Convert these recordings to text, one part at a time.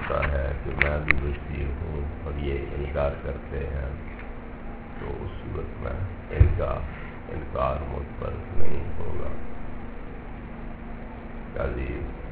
ہوتا ہے کہ میں بھی وسیع ہوں اور یہ انکار کرتے ہیں، تو اس صورت میں ان کا انکار مجھ پر نہیں ہوگا۔ قاضی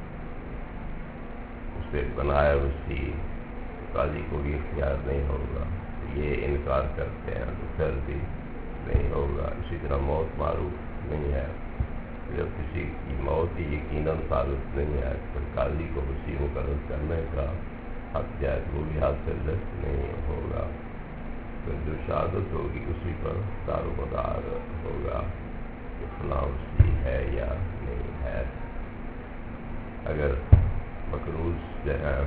اسے بنایا وسیع، قاضی کو بھی اختیار نہیں ہوگا، یہ انکار کرتے ہیں تو پھر بھی نہیں ہوگا۔ اسی طرح موت معروف نہیں ہے، جب کسی کی موت ہی یقیناً ثابت نہیں ہے تو قاضی کو وسیع مقرر کرنے کا حق جائے وہ بھی حاصل نہیں ہوگا۔ تو جو شہادت ہوگی اسی پر دار و مدار ہوگا کہ فلاں وسیع ہے یا نہیں ہے۔ اگر مقروض جو ہے،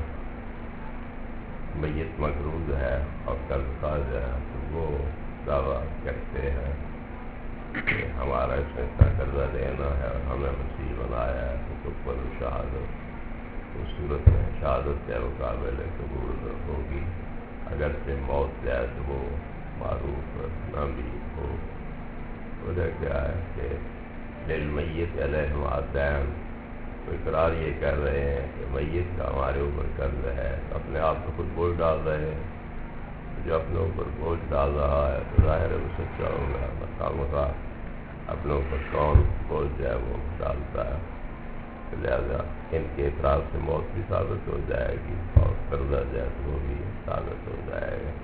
میت مقروض ہے اور قرض خواہ ہے تو وہ دعویٰ کرتے ہیں کہ ہمارا اس میں اتنا قرضہ دینا ہے اور ہمیں وسیع بنایا ہے تو پر شہادت، اس صورت میں شہادت کے مقابل قبول ہوگی، اگرچہ موت جائے تو وہ معروف نہ بھی ہو۔ وجہ کیا ہے کہ للمیت علیہم دین، تو اقرار یہ کر رہے ہیں کہ میت کا ہمارے اوپر قرض ہے، اپنے آپ کو خود بوجھ ڈال رہے ہیں۔ جو اپنے اوپر بوجھ ڈال رہا ہے تو ظاہر ہے وہ سچا ہوگا، خواہ اپنے اوپر کون بوجھ جو ہے وہ ڈالتا ہے۔ لہذا ان کے اعتراض سے موت بھی ثابت ہو جائے گی اور قرضہ جو ہے وہ بھی ثابت ہو جائے گا۔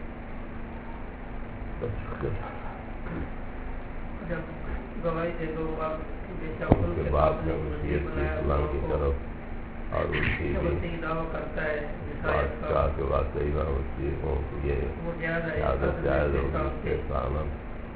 اس کے بعد میں وصیت کی اسلام کی طرف اور اس کی بھی بات کہا کہ واقعی میں وصیع ہوں کہ یہ عادت جائز ہوگی کہ سانم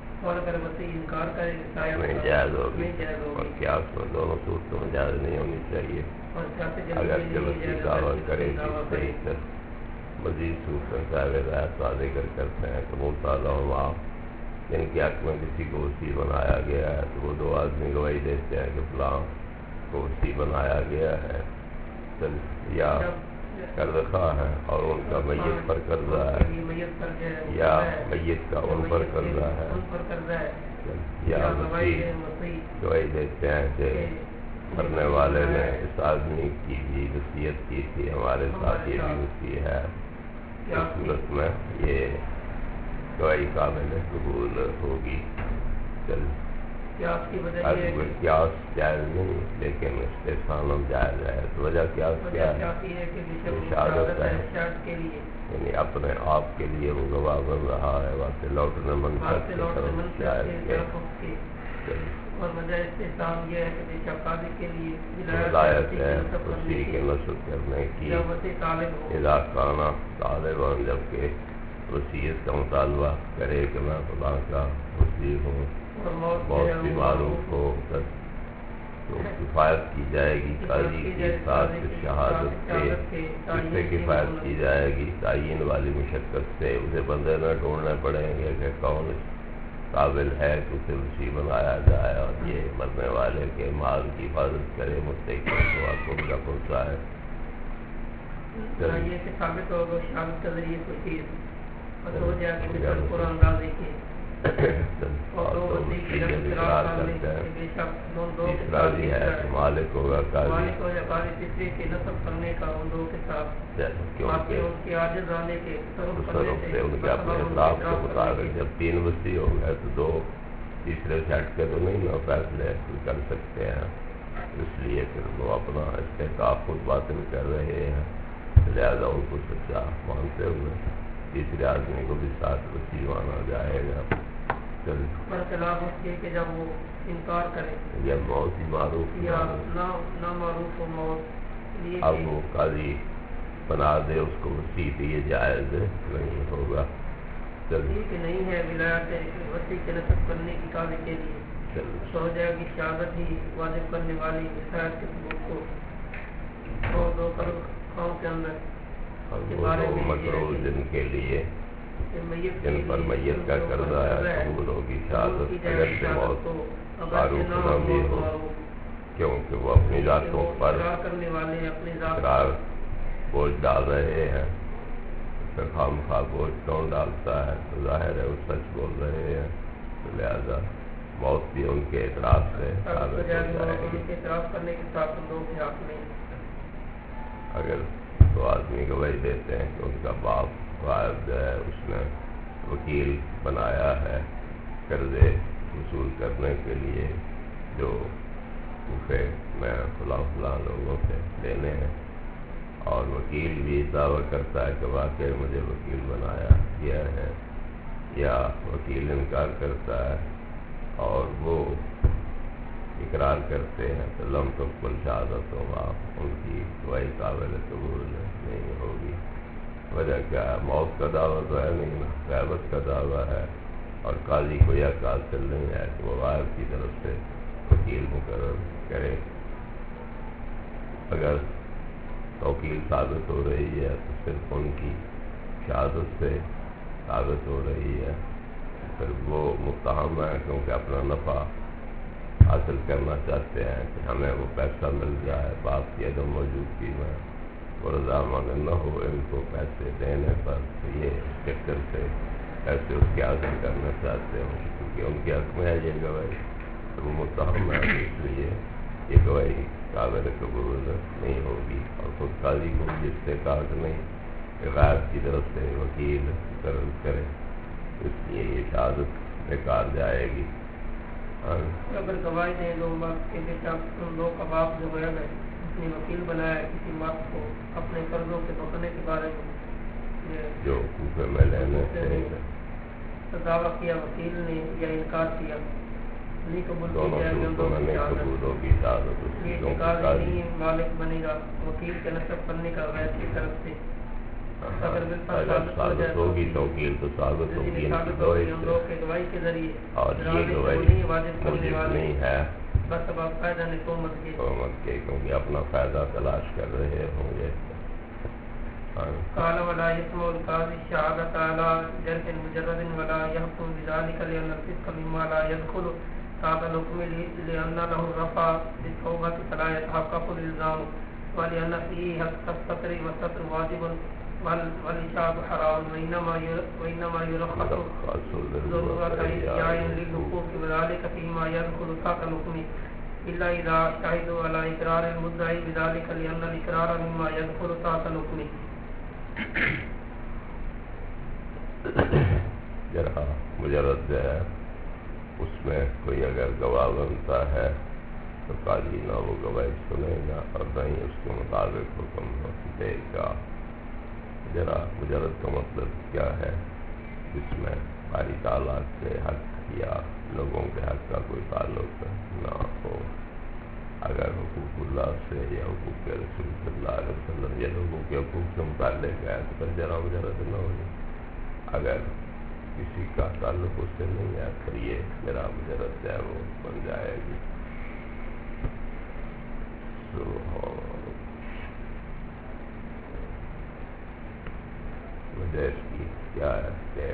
نہیں جائز ہوگی، اور قیاس میں دونوں صورتوں میں جائز نہیں ہونی چاہیے۔ اگر کہ وصیع دعویٰ کرے گی صحیح تر مزید صورتیں صاحب ہدایت واضح کرتے ہیں کہ مبتلا ہوا جن کے حق میں کسی کو وصیع بنایا گیا ہے تو وہ دو آدمی گواہی دیتے ہیں کہ فلاں کو وصیع بنایا گیا ہے یا قرض خواہ ہے اور ان کا میت پر قرضہ ہے یا میت کا ان پر قرضہ ہے، یا وصیع گواہی دیتے ہیں کہ مرنے والے نے اس آدمی کی بھی وصیت کی تھی، ہمارے ساتھ یہ بھی وصیع ہے، اس صورت میں یہ گواہی قابل قبول ہوگی۔ قیاس جائز نہیں لیکن استحسان جائز ہے۔ تو وجہ قیاس کیا ہے؟ شہادت ہے، یعنی اپنے آپ کے لیے وہ گواہ بن رہا ہے، واسطے لوٹنے منصب کی طرف جائز ہے۔ ہدایت ہے وصیع کے نشر کرنے کی اذا کان طالبا، جبکہ وصیت کا مطالبہ کرے کہ میں خدا کا وصیع ہوں، موت بھی معروف ہو تو کفایت کی جائے گی قاضی کی ساتھ شہادت کے، اس سے کفایت کی جائے گی تعین والی مشقت سے، اسے بندے نہ ڈھونڈنے پڑیں گے کہ کون قابل ہے کہ اسے وصیع بنایا جائے اور یہ مرنے والے کے مال کی حفاظت کرے، مستحق کو حقوق کا پہنچائے۔ یہ ثابت ہوگا شہادت کے ذریعے کوئی چیز ہو جائے کہ مثل قرآن راضی کے تیسرا بھی ہے مالک ہوگا قاضی، تیسرے کے نصب کرنے کا ان دو کے ساتھ کیونکہ عاجز آنے کے تصرف سے ان کے اپنے اطلاق کے مطابق جب تین وصیع ہو گئے تو دو تیسرے سے ہٹ کے تو نہیں نہ فیصلے کر سکتے ہیں، اس لیے پھر وہ اپنا استحقاق خود باطل کر رہے ہیں، لہذا ان کو سچا مانتے ہوئے تیسرے آدمی کو بھی ساتھ وصیع مانا جائے گا۔ خلاف اس کے کہ جب وہ انکار کرے جب موت ہی معروف یا نہ معروف ہو موت، اب وہ قاضی بنا دے اس کو وصیع تو یہ جائز نہیں ہوگا۔ کہ نہیں ہے ولایت وصیع کے نصب کرنے کی قاضی کے لیے، تو ہو جائے گی شہادت ہی واجب کرنے والی ولایت کے ثبوت کو اور دو قوم کے اندر مقروض جن کے لیے جن پر میت کا قرضہ ہے قبول ہوگی شہادت اگرچہ موت معروف نہ بھی ہو، کیونکہ وہ اپنی ذاتوں پر اقرار بوجھ ڈال رہے ہیں، پھر خام خواہ بوجھ کون ڈالتا ہے، تو ظاہر ہے وہ سچ بول رہے ہیں، تو لہذا موت بھی ان کے اعتراف سے ثابت ہو جائے گی۔ اگر تو آدمی گواہی دیتے ہیں کہ ان کا باپ غائب جو ہے اس نے وکیل بنایا ہے قرضے وصول کرنے کے لیے جو کوفے میں فلاں لوگوں سے لینے ہیں، اور وکیل بھی دعویٰ کرتا ہے کہ واقعی مجھے وکیل بنایا گیا ہے، یا وکیل انکار کرتا ہے اور وہ اقرار کرتے ہیں تو لم تقبل شہادتہما، ان کی گواہی قابل قبول نہیں ہوگی۔ وجہ کیا ہے؟ موت کا دعویٰ تو ہے نہیں، غیبت کا دعویٰ ہے، اور قاضی کو یہ حاصل نہیں ہے کہ وہ غائب کی طرف سے وکیل مقرر کرے۔ اگر توکیل ثابت ہو رہی ہے تو صرف ان کی شہادت سے ثابت ہو رہی ہے، پھر وہ متہم ہے کیونکہ اپنا نفع حاصل کرنا چاہتے ہیں کہ ہمیں وہ پیسہ مل جائے باپ کی عدم موجودگی میں، وہ رضامند نہ ہو ان کو پیسے دینے پر، تو یہ اس چکر سے پیسے اس کے حاصل کرنا چاہتے ہیں کیونکہ ان کے حق میں ہے یہ گواہی، تو وہ متہم ہے، اس لیے یہ گواہی قابل قبول نہیں ہوگی، اور خود قاضی کو بھی استحقاق نہیں کہ غائب کی طرف سے وکیل مقرر کرے، اس لیے یہ شہادت بیکار جائے گی۔ اگر گواہی دیں دو مرد کے بیٹا دو کا باپ جو غائب ہے اس نے وکیل بنایا ہے کسی مرد کو اپنے قرضوں کے بھرنے کے بارے میں جو کوفے میں لینے سے تو دعویٰ کیا وکیل نے یا انکار کیا، نہیں قبول کی دونوں جائے گی، صورتوں میں نہیں قبول ہوگی شہادت اس کی، یہ قاضی نہیں مالک بنے گا وکیل کے نصب کرنے کا غیر کی طرف سے۔ اگر ثابت ہوگی توکیل تو ثابت ہوگی ان کی گواہی کے ذریعے، اور یہ گواہی موجب نہیں ہے بس اب آپ فائدہ نہیں تومت کے، کیونکہ اپنا فائدہ تلاش کر رہے ہوں گے۔ قال ولا يسمع القاضي الشهادة على جرح مجرد ولا يحكم بذلك لأن الفسق مما لا يدخل تحت الحكم لأن له الرفع بالتوبة فلا يتحقق الإلزام ولأن فيه حق الستر والستر واجب والإشهاد حرام وإنما يرخص ضرورة إحياء للحقوق وذلك فيما يدخل تحت الحكم إلا إذا شهدوا على إقرار المدعي بذلك لأن الإقرار مما يدخل تحت الحكم۔ جرح مجرد جو ہے اس میں کوئی اگر گواہ بنتا ہے تو قاضی نہ وہ گواہی سنے گا اور نہ ہی اس کے مطابق حکم دے گا۔ جرح مجرد کا مطلب کیا ہے؟ جس میں باری تعالیٰ کے حق یا لوگوں کے حق کا کوئی تعلق نہ ہو، اگر حقوق اللہ سے یا حقوق کے رسول صلی اللہ علیہ وسلم یا لوگوں کے حقوق سے متعلق ہے تو پھر جرح مجرد نہ ہوگی، اگر کسی کا تعلق اس سے نہیں ہے پھر یہ جرح مجرد ہے وہ بن جائے گی۔ وجہ اس کی کیا ہے کہ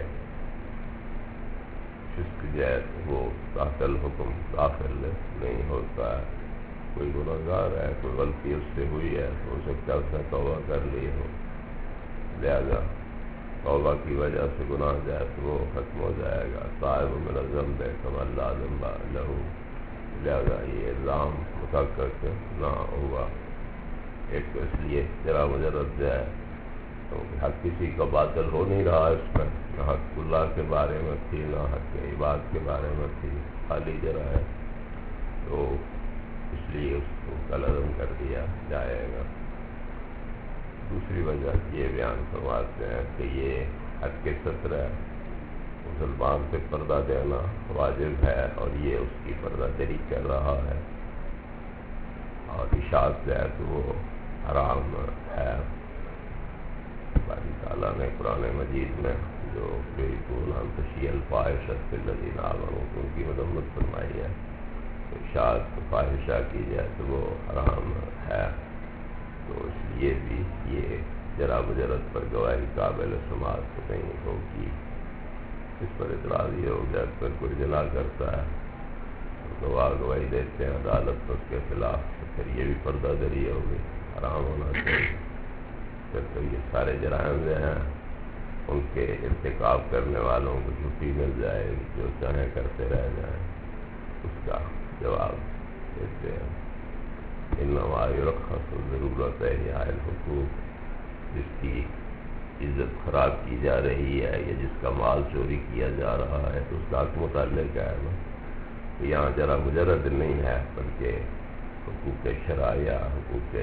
فسق جو ہے وہ تحت الحکم داخل نہیں ہوتا ہے۔ کوئی گناہگار ہے، کوئی غلطی اس سے ہوئی ہے، ہو سکتا ہے اس نے توبہ کر لی ہو، لہذا توبہ کی وجہ سے گناہ جائے تو وہ ختم ہو جائے گا۔ صاحب من الذنب کمن لا ذنب لہ، لہذا یہ الزام محقق نہ ہوا۔ ایک تو اس لیے جرح مجرد جو ہے کیونکہ حق کسی کا باطل ہو نہیں رہا اس میں، نہ حق اللہ کے بارے میں تھی نہ حق عباد کے بارے میں تھی، خالی جرح ہے، تو اس لیے اس کو کلعدم کر دیا جائے گا۔ دوسری وجہ یہ بیان فرماتے ہیں کہ یہ حق کے ستر ہے، مسلمان سے پردہ دینا واجب ہے اور یہ اس کی پردہ دری کر رہا ہے، اور اشاعت جو ہے تو وہ حرام ہے۔ باری تعالیٰ نے قرآن مجید میں جو تشیع الفاحشۃ فی الذین آمنوا ان کی مذمت فرمائی ہے، اشاعت فاحشہ کی جائے تو وہ حرام ہے، تو اس لیے بھی یہ جرح مجرد پر گواہی قابل سماعت نہیں ہوگی۔ اس پر اعتراض یہ ہو گیا پھر کوئی زنا کرتا ہے، گواہ گواہی دیتے ہیں عدالت میں اس کے خلاف، تو پھر یہ بھی پردہ دری ہوگی، حرام ہونا چاہیے۔ پھر تو یہ سارے جرائم جو ہیں ان کے ارتکاب کرنے والوں کو چھٹی مل جائے گی، جو چاہیں کرتے رہ جائیں۔ اس کا جواب دیتے ہیں انما یرخص ضرورت احیاء الحقوق، جس کی عزت خراب کی جا رہی ہے یا جس کا مال چوری کیا جا رہا ہے تو اس کا حق متعلق ہے نا. یہاں ذرا مجرد نہیں ہے بلکہ حقوق شرعیہ حقوق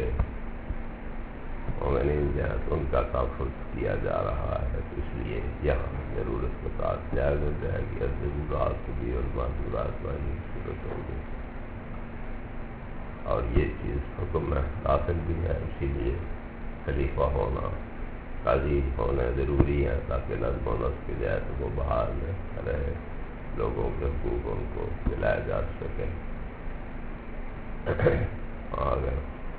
مومنین جو ہیں تو ان کا تحفظ کیا جا رہا ہے. تو اس لیے یہاں ضرورت کے ساتھ جائز ہو جائے گی ضرورات بھی اور معذورات والی صورت ہوگی. اور یہ چیز حکم میں داخل بھی ہے. اسی لیے خلیفہ ہونا قاضی ہونا ضروری ہے تاکہ نظم و نسق کی جائے تو وہ بحال میں رہے, لوگوں کے حقوق ان کو دلایا جا سکے. اگر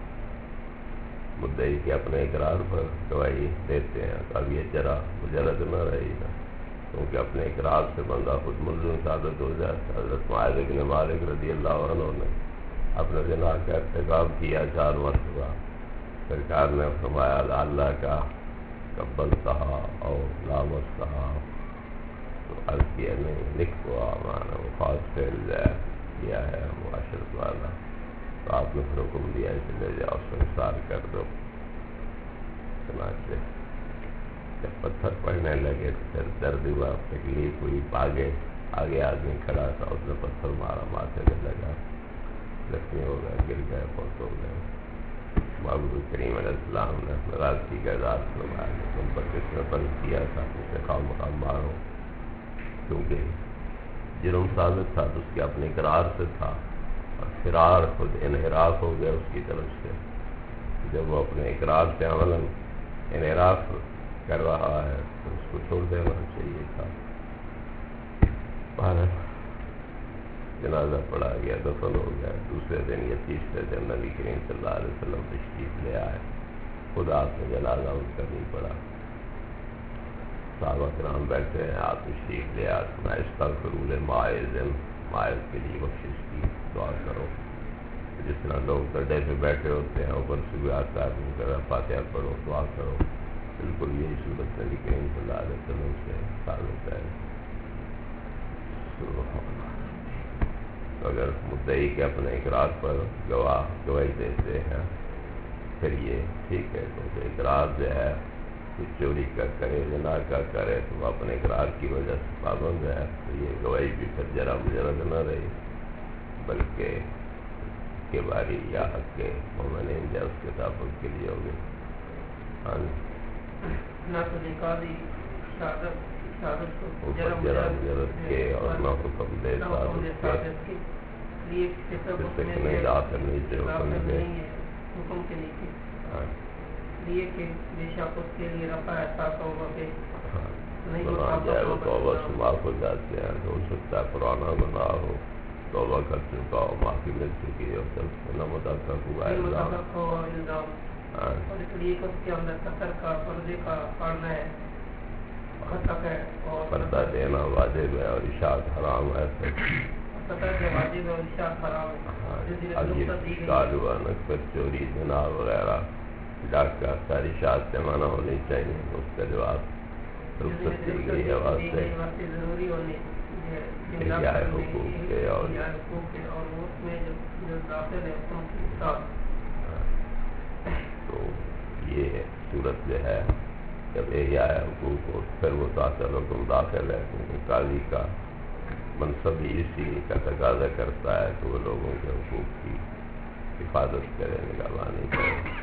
مدعی کے اپنے اقرار پر گواہی دیتے ہیں تو اب یہ ذرا مجرد نہ رہی گا, کیونکہ اپنے اقرار سے بندہ خود ملزم ثابت ہو جاتا ہے. حضرت معاذ بن مالک رضی اللہ عنہ نے اپنے زنا کا ارتکاب کیا 4 مرتبہ. سرکار نے فرمایا اللہ کا قبل کہا اور لامس کہا تو عرض کیا نہیں لکھ کو مانا وہ خاص فعل جائے کیا ہے معاشرت والا. تو آپ نے پھر حکم دیا چلے جاؤ سنسار کر دو. چنانچہ جب پتھر پڑنے لگے تو پھر درد ہوا تکلیف ہوئی. آگے آدمی کھڑا تھا اس نے پتھر مارا ماتھے میں لگا زخمی ہو گیا گر گئے فوت ہو گئے. محبوب کریم علیہ السلام نے ناراضگی کا اظہار فرمایا کہ تم پر کس نے بند کیا تھا اسے خواہ مخواہ مارو, کیونکہ جرم ثابت تھا تو اس کے اپنے اقرار سے تھا اور فرار خود انحراف ہو گیا اس کی طرف سے. جب وہ اپنے اقرار سے عملاً انحراف کر رہا ہے تو اس کو چھوڑ دینا چاہیے تھا. جنازہ پڑھا گیا دفن ہو گیا. دوسرے دن یا تیسرے دن نبی کریم صلی اللہ علیہ وسلم تشریف لے آئے. خود آپ نے جنازہ ان کا نہیں پڑھا. صحابہ کرام بیٹھے ہیں, آپ تشریف لے آئے. میں استغفر مائز کے لیے بخشش کی دعا کرو. جس طرح لوگ گڈھے پہ بیٹھے ہوتے ہیں اوپر سے بھی آتا ہے فاتحہ پڑھو دعا کرو, بالکل یہی صورت نبی کریم صلی اللہ علیہ وسلم سے ثابت ہے. اگر مدعی کے اپنے اقرار پر گواہی دیتے ہیں پھر یہ ٹھیک ہے, کیونکہ اقرار جو ہے کچھ چوری کا کرے زنا کا کرے تو وہ اپنے اقرار کی وجہ سے پابند ہے. تو یہ گواہی بھی پھر ذرا مجرد نہ رہی بلکہ کے باری یا حق کے مومنین یا اس کے تحفظ کے لیے ہوگی. ذرا مجرد کے اور نہ حکم دے ثابت کے نہیں داخل نیچے حکم دے حکم کے نیچے لیے کہ بے شک اس کے لیے رفع ایسا توبہ پہ بنا جائے وہ توبہ سے معاف ہو جاتے ہیں. ہو سکتا ہے پرانا گناہ ہو توبہ کر چکا ہو معافی مل چکی ہو تو نہ متحقق ہوا الزام اور اس لیے کہ اس کے اندر قطر کا پردے کا پڑھنا ہے خطق ہے اور پردہ دینا واجب ہے اور اشاعت حرام ہے. قطر کے واجب ہے اور اشاعت حرام ہے. اب یہ کال ہوا نسبت چوری زنا وغیرہ ڈاکہ ساری اشاعت سے منع ہونی چاہیے. اس کا جواب رخصت دی گئی ہے واسطے ضروری ہونے حقوق کے اور اس میں جو داخل ہے حکم کے ساتھ. تو یہ صورت جو ہے جب احیاء حقوق ہو پھر وہ تاثر حکم داخل ہے, کیونکہ قاضی کا منصب ہی اسی کا تقاضا کرتا ہے کہ وہ لوگوں کے حقوق کی حفاظت کرے نگہبانی کرے.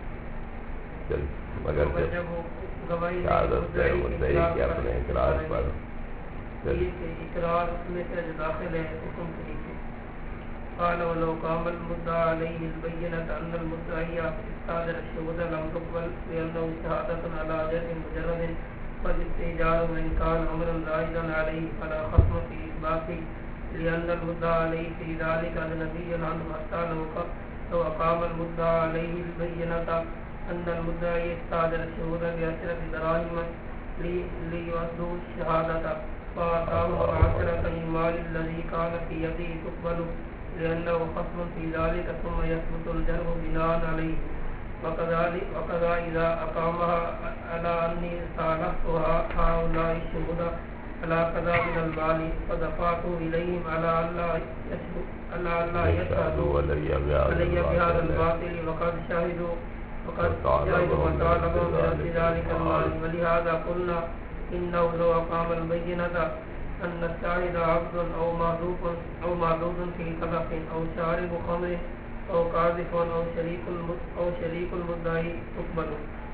مگر جب شہادت ہے مدعی کے اپنے اقرار پر اقرار میں سے جو داخل ہے حکم کے نیچے قال ولو قام المدعى عليه البينة أن المدعي استحضر الشهود لم تقبل لأنه شهادة على جرح مجرد فالاستئجار وإن كان أمرا زائدا عليه فلا خصم في إثباته لأن المدعى عليه في ذلك أجنبي عنه حتى لو قام المدعى عليه البينة أن المدعي استحضر الشهود بعشرة دراهم ليؤدوا الشهادة فأعطاه عشرة المال الذي كان في يده تقبل لأنه خصم في ذلك ثم يثبت الجرح بناء عليه. وكذا إذا أقامها على أني صالحتها هؤلاء الشهود على كذا من المال فدفعت إليهم على ألا يشهدوا علي بهذا الباطل وقد شهدوا وقد جاءهم من ذلك المال ولهذا قلنا إنه لو أقام البينة أن الشاهد عبد أو معذوب في قذف أو شارب خمر أو قاذف أو شريك المدعي تقبل.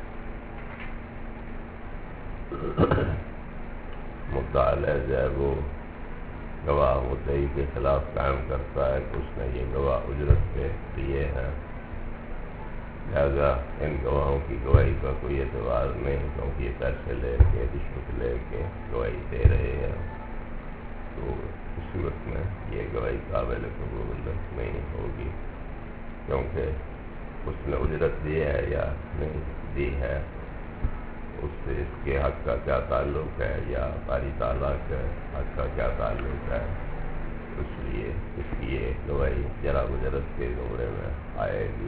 مدعا علیہ جو ہے وہ گواہ مدعی کے خلاف قائم کرتا ہے کہ اس نے یہ گواہ اجرت پہ دیے ہیں، لہذا ان گواہوں کی گواہی کا کوئی اعتبار نہیں، کیونکہ یہ پیسے لے کے رشوت لے کے گواہی دے رہے ہیں، تو اس صورت میں یہ گواہی قابل قبول نہیں ہوگی، کیونکہ اس نے اجرت دی ہے یا نہیں دی ہے، اس سے اس کے حق کا کیا تعلق ہے یا باری تعالیٰ کے حق کا کیا تعلق ہے، اس لیے اس کی یہ گواہی جرا مجرد کے زمرے میں آئے گی۔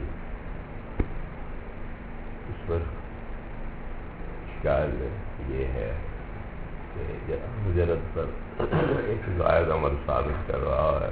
اس پر اشکال یہ ہے کہ جرا مجرد پر ایک زائد عمل ثابت کر رہا ہے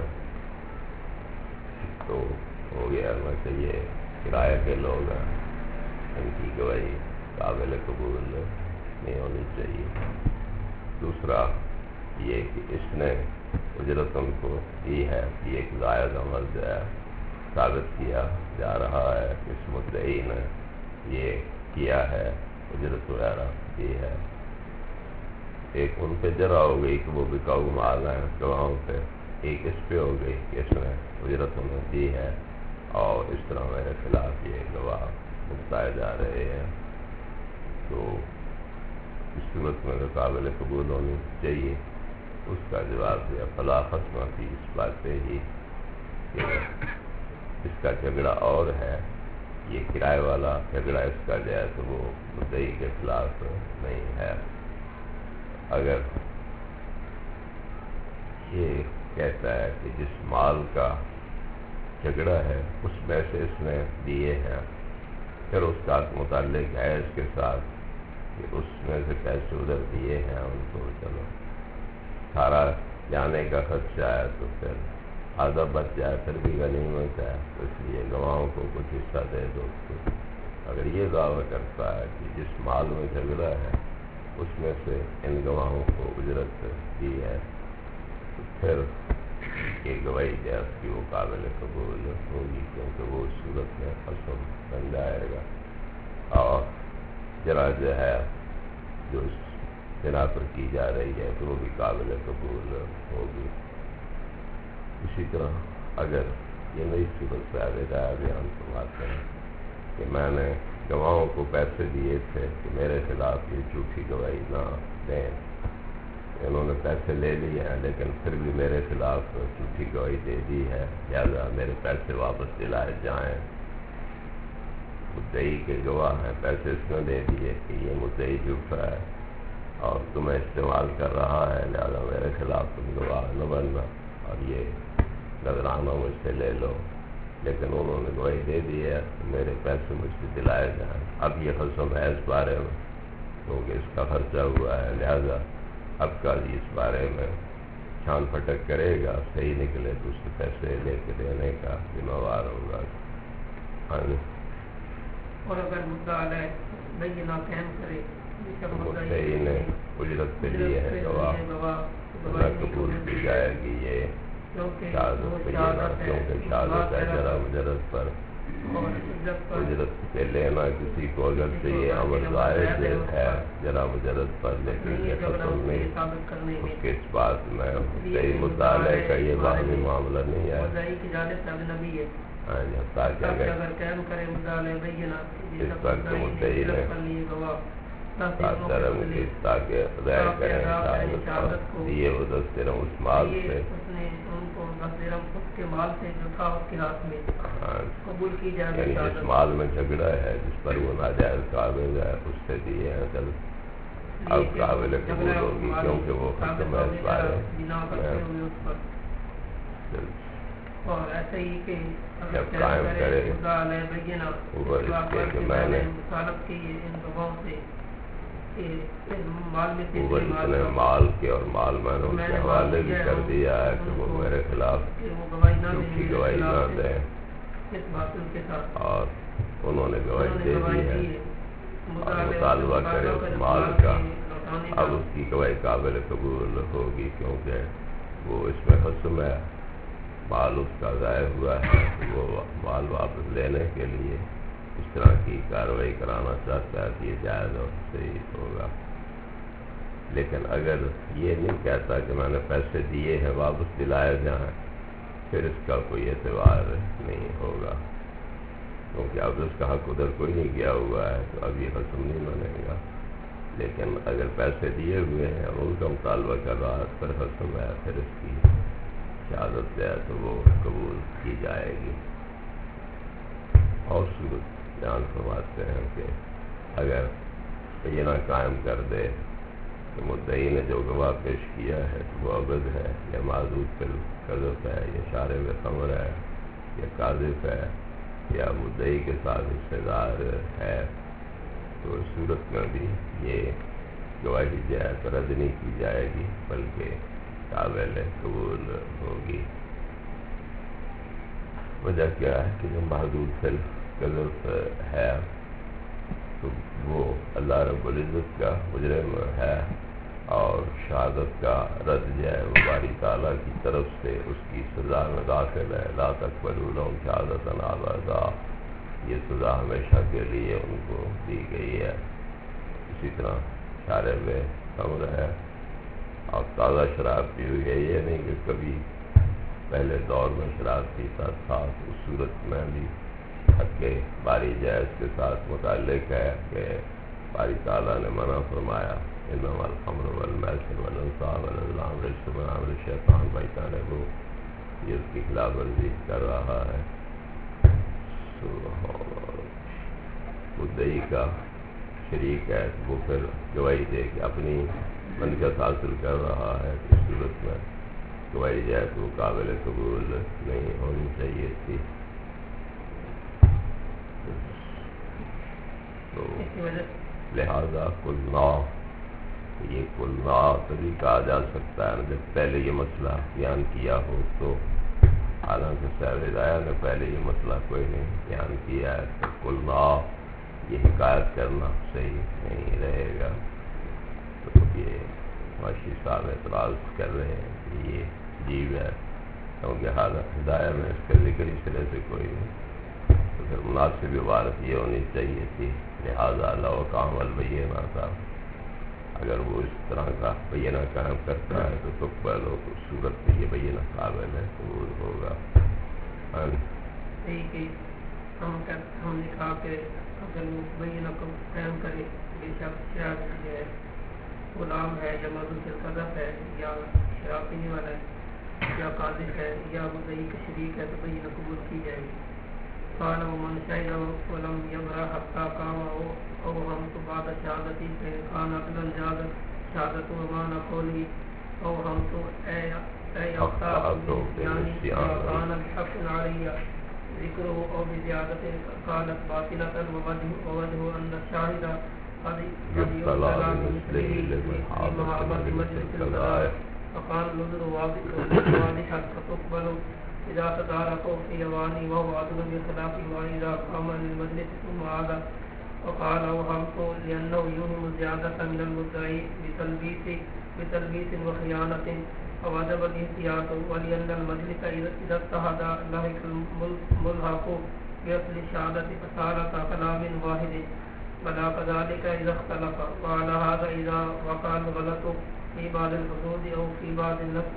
تو ہو گیا، ویسے یہ کرایہ کے لوگ ہیں، ان کی گواہی قابل قبول نہیں ہونی چاہیے۔ دوسرا یہ کہ اس نے اجرت ان کو دی ہے کہ ایک زائد عمل جو ہے ثابت کیا جا رہا ہے، اس مدعی نے یہ کیا ہے، اجرت وغیرہ دی ہے۔ ایک ان پہ جرا ہو گئی کہ وہ بکاؤ مال ہیں گواہوں پہ، ایک اس پہ ہو گئی کہ اس نے اجرت انہیں دی ہے اور اس طرح میرے خلاف یہ گواہ بتائے جا رہے ہیں، تو اس صورت میں جو قابل قبول ہونی چاہیے اس کا جواب دیا فلا ختم کی اس بات پہ ہی کہ اس کا جھگڑا اور ہے، یہ کرائے والا جھگڑا اس کا جو ہے تو وہ مدعی کے خلاف نہیں ہے۔ اگر یہ کہتا ہے کہ جس مال کا جھگڑا ہے اس میں سے اس نے دیے ہیں، پھر اس کا متعلق ہے اس کے ساتھ کہ اس میں سے پیسے ادھر دیے ہیں ان کو، چلو سارا جانے کا خرچہ ہے تو پھر آدھا بچ جائے پھر بھی غنیمت ہے، تو اس لیے گواہوں کو کچھ حصہ دے دو۔ اگر یہ دعویٰ کرتا ہے کہ جس مال میں جھگڑا ہے اس میں سے ان گواہوں کو اجرت دی ہے تو پھر یہ گواہی جو ہے اس کی وہ قابل قبول ہوگی، کیونکہ وہ اس صورت میں قسم بن جائے گا، اور جرا جو ہے جو اس بنا پر کی جا رہی ہے تو وہ بھی قابل قبول ہوگی۔ اسی طرح اگر یہ نئی صورت سے ہدایت بیان فرماتے ہیں کہ میں نے گواہوں کو پیسے دیے تھے کہ میرے خلاف یہ جھوٹی گواہی نہ دیں، انہوں نے پیسے لے لیے ہیں لیکن پھر بھی میرے خلاف جھوٹی گواہی دے دی ہے، لہذا میرے پیسے واپس دلائے جائیں۔ مدعی کے گواہ ہیں، پیسے اس نے دے دیے کہ یہ مدعی جھوٹا ہے اور تمہیں استعمال کر رہا ہے، لہذا میرے خلاف تم گواہ نہ بننا اور یہ نذرانہ مجھ سے لے لو، لیکن انہوں نے گواہی دے دی ہے تو میرے پیسے مجھ سے دلائے جائیں۔ اب یہ قسم ہے اس بارے میں کیونکہ اس کا خرچہ ہوا ہے، لہذا اب قاضی اس بارے میں چھان پھٹک کرے گا، صحیح نکلے تو اس سے پیسے لے کے دینے کا ذمہ وار ہوگا۔ اور اگر مدعا علیہ بینہ قائم کرے مدعی نے اجرت پہ لیے ہیں گواہ قبول کی جائے گی یہ شہادت بینہ، کیونکہ شہادت ہے جرا مجرد پر اجرت پہ لینا کسی کو اگر سے یہ عمل زائد ہے جرا مجرد پر، لیکن یہ قسم نہیں، اس کے اس بات میں صحیح مطالعے کا یہ باہمی معاملہ نہیں ہے، تاکہ اگر اس وقت مدعی نے تاکہ ظاہر کریں شہادت دیے وہ 10 درہم اس مال سے یعنی جس مال میں جھگڑا ہے جس پر وہ ناجائز قابض ہے اس سے دیے ہیں، چل اب قابل قبول ہوگی کیونکہ وہ ختم ہے اس بارے اور ایسے ہی کہ جب قائم کرے اوپر اس کے کہ میں نے اوپر اس نے مال کے اور مال میں نے ان کے حوالے بھی کر دیا ہے کہ وہ میرے خلاف جھوٹی گواہی نہ دیں، اور انہوں نے گواہی دے دی ہے اور مطالبہ کرے اس مال کا، اب اس کی گواہی قابل قبول ہوگی، کیونکہ وہ اس میں حسم ہے، مال اس کا ضائع ہوا ہے، وہ مال واپس لینے کے لیے اس طرح کی کارروائی کرانا چاہتا ہے کہ یہ جائز اور صحیح ہوگا۔ لیکن اگر یہ نہیں کہتا کہ میں نے پیسے دیے ہیں واپس دلائے جائیں، پھر اس کا کوئی اعتبار نہیں ہوگا، کیونکہ اب اس کا حق ادھر کوئی نہیں گیا ہوا ہے، تو اب یہ حسم نہیں بنے گا۔ لیکن اگر پیسے دیے ہوئے ہیں اور ان کا مطالبہ کر رہا ہے، پھر حسم ہے، پھر اس کی شہادت ہے تو وہ قبول کی جائے گی۔ اور صورت بیان فرماتے ہیں کہ اگر یہ نہ قائم کر دے کہ مدعی نے جو گواہ پیش کیا ہے تو وہ عبد ہے یا معذور بالقذف ہے یا شارب خمر ہے یا قاذف ہے یا مدعی کے ساتھ حصے دار ہے، تو اس صورت میں بھی یہ گواہی جو ہے رد نہیں کی جائے گی بلکہ قابل قبول ہوگی۔ وجہ کیا ہے کہ جو معذور بالقذف ہے تو وہ اللہ رب العزت کا مجرم ہے، اور شہادت کا رد جو ہے وہ باری تعالیٰ کی طرف سے اس کی سزا میں داخل ہے۔ لا تقبلوا لهم شہادۃ ابدا، یہ سزا ہمیشہ کے لیے ان کو دی گئی ہے۔ اسی طرح شارب خمر ہے اور تازہ شراب پی ہوئی ہے، یہ نہیں کہ کبھی پہلے دور میں شراب پیتا تھا، اس صورت میں بھی حق باری جائز کے ساتھ متعلق ہے کہ باری تعالیٰ نے منع فرمایا انما الخمر والمیسر والانصاب والازلام رجس من عمل الشیطان فاجتنبوہ، یہ اس کی خلاف ورزی کر رہا ہے۔ مدعی کا شریک ہے، وہ پھر گواہی دے کہ اپنی منقص حاصل کر رہا ہے، اس صورت میں گواہی جائے تو قابل قبول نہیں ہونی چاہیے تھی۔ تو لہذا قلنا، یہ قلنا تبھی کہا جا سکتا ہے جب پہلے یہ مسئلہ بیان کیا ہو، تو حالانکہ صاحب ہدایہ نے پہلے یہ مسئلہ کوئی نہیں بیان کیا ہے، تو قلنا یہ حکایت کرنا صحیح نہیں رہے گا۔ تو یہ معاشی صاحب اعتراض کر رہے ہیں کہ یہ عجیب ہے، کیونکہ حالت ہدایہ میں اس کا ذکر اس طرح سے کوئی نہیں، تو پھر مناسب عبارت یہ ہونی چاہیے تھی لہٰذا لو قام البینہ تھا۔ اگر وہ اس طرح کا بینہ قائم کرتا ہے تو تقبل ہو، تو صورت میں یہ بینہ قابل ہے قبول ہوگا۔ ہم نے کہا کہ اگر وہ بینہ کو قائم کرے، یہ شخص شراب ہے، غلام ہے یا معذور بالقذف ہے یا شراب پینے والا ہے یا قاذف ہے یا مدعی کا شریک ہے، تو بینہ قبول کی جائے گی۔ قال ومن شهد ولم يبرأ حتى قام أوهمت بعد شهادتي فإن كان عدلا جازت شهادته ومان قوله أوهمت أي أخطأت، يعني إذا كان بحق علي ذكره أو بزيادة كانت باطلة، ووجه أن الشاهد قد يبتلى بمثله لمحابة مجلس القضاء، فقال النذر واضحا فتقبل إذا تداركوا في يواني وهو عدل بخلاف ما إذا قام للمجلس ثم عاد، وقال أوهمت لأنه يوهم زيادة من المدعي بتلبيس وخيانة فوجب الاحتياط، ولأن المجلس إذا اجتهد لهك الملحق بأصل الشهادة فصارت كلام واحد، بلا كذلك إذا اختلف، وعلى هذا إذا وقع الغلط في بعض الحدود أو في بعض النسب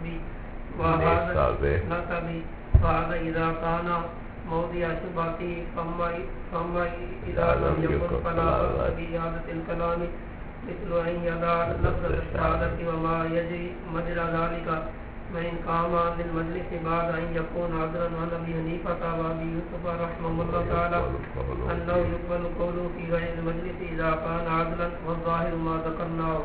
وهذا إذا كان موضع شبهته، فما إذا لم يكن فلا بأس بإعادة الكلام، مثل أن يضع لفظ الشهادة وما يجري مجرى ذلك، وإن قام للمجلس بعد أن يكون عذرا عن أبي حنيفة وأبي يوسف رحمه الله تعالى أنه يقبل قوله في غير المجلس إذا كان عدلا، والظاهر ما ذكرناه۔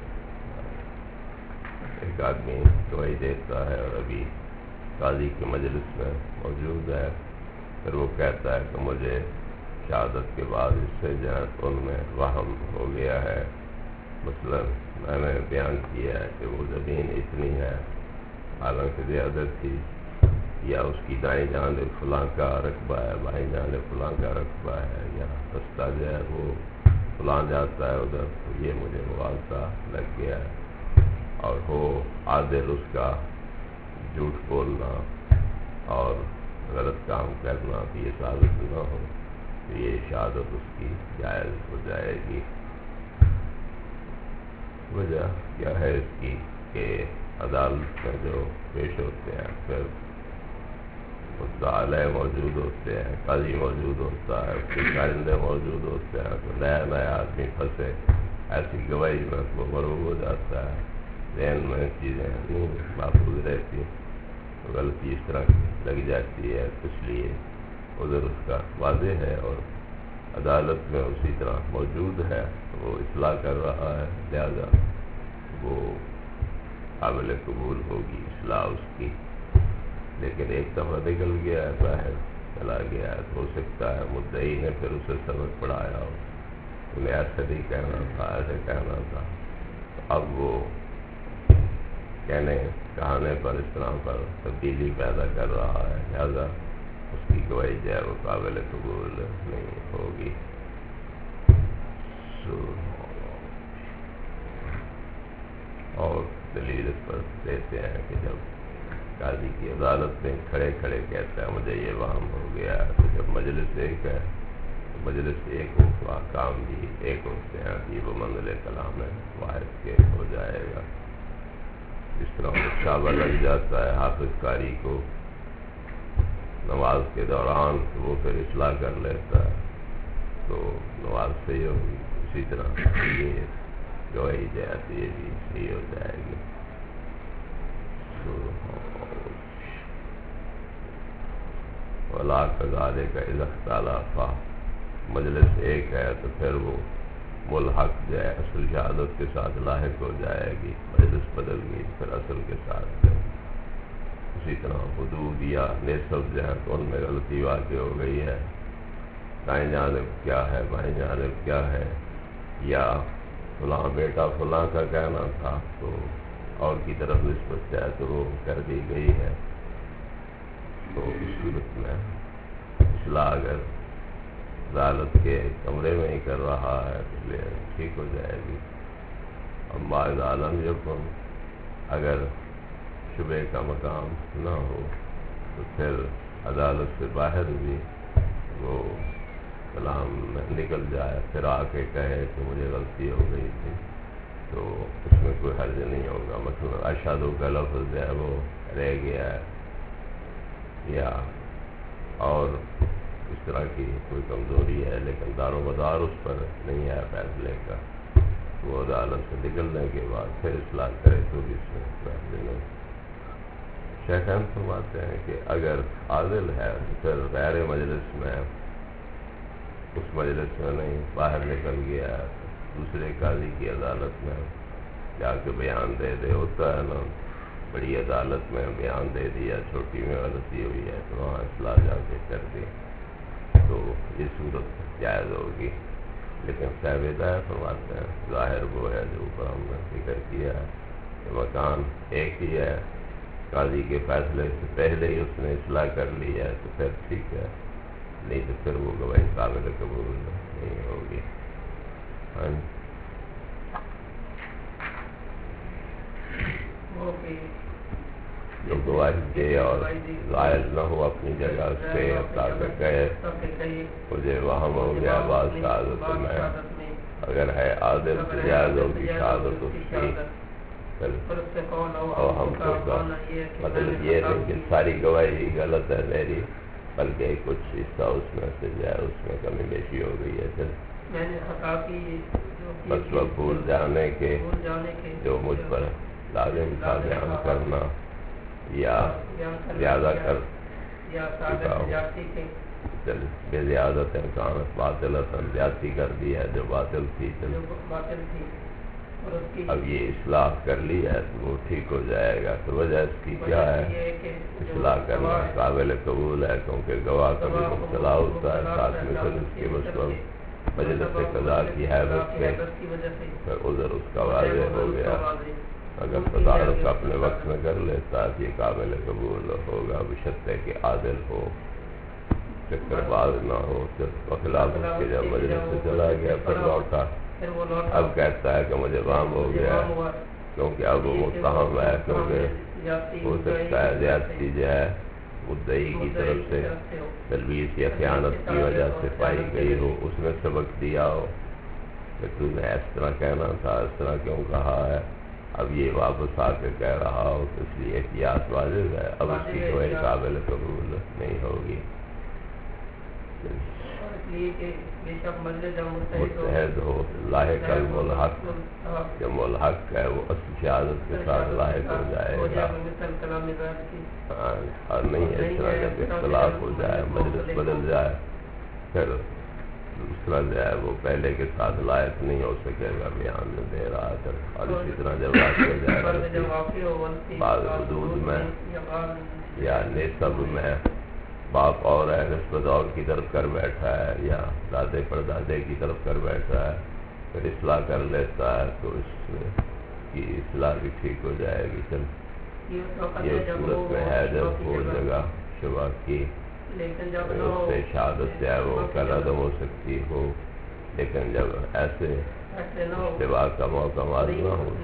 ایک آدمی گواہی دیتا ہے اور ابھی قاضی کی مجلس میں موجود ہے، پھر وہ کہتا ہے کہ مجھے شہادت کے بعد اس سے جہاں ان میں وہم ہو گیا ہے، مثلا میں نے بیان کیا ہے کہ وہ زمین اتنی ہے، حالانکہ زیادت تھی، یا اس کی دائیں جانب فلاں کا رقبہ ہے، بائیں جانب فلاں کا رقبہ ہے، یا رستہ جو ہے وہ فلاں جاتا ہے ادھر، تو یہ مجھے مواضع لگ گیا ہے، اور ہو عادل اس کا جھوٹ بولنا اور غلط کام کرنا تو یہ ثابت نہ ہو تو یہ شہادت اس کی جائز ہو جائے گی۔ وجہ کیا ہے اس کی کہ عدالت میں جو پیش ہوتے ہیں پھر مدعا علیہ موجود ہوتے ہیں، قاضی موجود ہوتا ہے، اس کے کارندے موجود ہوتے ہیں، تو نیا نیا آدمی پھنسے ایسی گواہی میں وہ مروب ہو جاتا ہے، ذہن میں چیزیں نہیں محفوظ رہتی، غلطی اس طرح کی لگ جاتی ہے، اس لیے ادھر اس کا واضح ہے اور عدالت میں اسی طرح موجود ہے، وہ اصلاح کر رہا ہے، لہذا وہ قابل قبول ہوگی اصلاح اس کی۔ لیکن ایک دفعہ نکل گیا ہے، باہر چلا گیا ہے، تو ہو سکتا ہے مدعی نے پھر اسے سبق پڑھایا ہو، انہیں ایسے نہیں کہنا تھا، ایسے کہنا تھا، تو اب وہ کہنے پر اس طرح پر تبدیلی پیدا کر رہا ہے، لہذا اس کی گواہی جو ہے وہ قابل قبول نہیں ہوگی۔ اور دلیل اس پر دیتے ہیں کہ جب قاضی کی عدالت میں کھڑے کھڑے کہتا ہے مجھے یہ وہم ہو گیا، تو جب مجلس ایک ہے تو مجلس ایک ہو، کام بھی ایک ہوتے ہیں، عجیب و منزل کلام ہے واحد کے ہو جائے گا۔ اس طرح شعبہ لگ جاتا ہے حافظ قاری کو نماز کے دوران، تو وہ پھر اصلاح کر لیتا ہے تو نماز صحیح ہوگی، اسی طرح یہ گواہی جاتی ہے بھی صحیح ہو جائے گی۔ وَلَا كَذَلِكَ إِذَا اخْتَلَفَا، مجلس ایک ہے تو پھر وہ ملحق جو ہے اصل شہادت کے ساتھ لاحق ہو جائے گی، مجلس بدل گئی پھر اصل کے ساتھ۔ اسی طرح حدود یا نسب جو ہے تو ان میں غلطی واقع ہو گئی ہے، دائیں جانب کیا ہے بائیں جانب کیا ہے، یا فلاں بیٹا فلاں کا کہنا تھا تو اور کی طرف نسبت ہے تو وہ کر دی گئی ہے، تو اس صورت میں اصلاح اگر عدالت کے کمرے میں ہی کر رہا ہے تو یہ ٹھیک ہو جائے گی۔ اما اذا لم یکن، اگر شبہ کا مقام نہ ہو تو پھر عدالت سے باہر بھی وہ کلام نکل جائے، پھر آ کے کہے کہ مجھے غلطی ہو گئی تھی، تو اس میں کوئی حرج نہیں ہوگا۔ مثلا اشہد کا لفظ ہے وہ رہ گیا ہے، یا اور اس طرح کی کوئی کمزوری ہے لیکن دار و مدار اس پر نہیں ہے فیصلے کا، وہ عدالت سے نکلنے کے بعد پھر اصلاح کرے تو بھی اس میں فیصلے نہیں۔ شیخین فرماتے ہیں کہ اگر عادل ہے تو پھر غیر مجلس میں، اس مجلس میں نہیں، باہر نکل گیا ہے، دوسرے قاضی کی عدالت میں جا کے بیان دے دے، ہوتا ہے نا بڑی عدالت میں بیان دے دیا، چھوٹی میں غلطی ہوئی ہے تو وہاں اصلاح جا کے کر دی، تو یہ صورت جائز ہوگی۔ لیکن صاحب ہدایت فرماتے ہیں ظاہر وہ ہے جو اوپر ہم نے ذکر کیا ہے کہ مکان ایک ہی ہے، قاضی کے فیصلے سے پہلے ہی اس نے اصلاح کر لی ہے تو پھر ٹھیک ہے، نہیں تو پھر وہ گواہی قابل قبول نہیں ہوگی۔ جو گواہی دے اور ظاہر نہ ہو اپنی جگہ سے، تاکہ کہے مجھے وہم ہو گیا بعض شہادت میں، اگر ہے عادل تو جائز ہوگی شہادت اس کی۔ اور ہم کو مطلب یہ نہیں کہ ساری گواہی غلط ہے میری، بلکہ کچھ حصہ اس میں سے جو ہے اس میں کمی بیشی ہو گئی ہے، پھر بس وہ بھول جانے کے جو مجھ پر لازم تھا بیان کرنا یا زیادہ کر چکا ہوں، بے زیادت امکانت باطل زیادتی کر دی ہے جو باطل تھی، اب یہ اصلاح کر لی ہے تو وہ ٹھیک ہو جائے گا۔ تو وجہ اس کی کیا ہے، اصلاح کرنا قابل قبول ہے، کیونکہ گواہ کبھی مبتلا ہوتا ہے، ساتھ میں پھر اس کے مجلس قضا کی حیبت میں پھر عذر اس کا واضح ہو گیا۔ اگر تدارک اپنے وقت میں کر لیتا ہے یہ قابل قبول ہوگا، بشرطے کہ عادل ہو، چکر باز نہ ہو، صرف خلاف اس کے جب مجلس سے چلا گیا پھر لوٹا، اب کہتا ہے کہ مجھے وہم ہو گیا کیونکہ اب وہ متہم ہے، کیونکہ ہو سکتا ہے زیادتی جو ہے مدعی کی طرف سے تلبیس یا خیانت کی وجہ سے پائی گئی ہو، اس نے سبق دیا ہو کہ تو نے اس طرح کہنا تھا، اس طرح کیوں کہا ہے، اب یہ واپس آ کے کہہ رہا ہو تو اس لیے احتیاط واجب ہے، اب اس کی کوئی قابل قبول نہیں ہوگی۔ متحد ہو، لاحق الملحق، جو ملحق ہے وہ اصل شہادت کے ساتھ لاحق ہو جائے گا، اور نہیں اس طرح جب اختلاف ہو جائے، مجلس بدل جائے، پھر دوسرا جو ہے وہ پہلے کے ساتھ لاحق نہیں ہو سکے گا بیان میں دے رہا تھا، اور اسی طرح جب واقع ہو جائے گا بعض حدود میں یا نسب میں باپ اور ہے نسبت اور کی طرف کر بیٹھا ہے یا دادے پردادے کی طرف کر بیٹھا ہے، پھر اصلاح کر لیتا ہے تو اس کی اصلاح بھی ٹھیک ہو جائے گی۔ چل یہ صورت میں ہے جب وہ جگہ شبہ کی اس سے شہادت جو ہے وہ کل عدم ہو سکتی ہو، لیکن جب ایسے اشتباہ کا موقع معلوم نہ ہو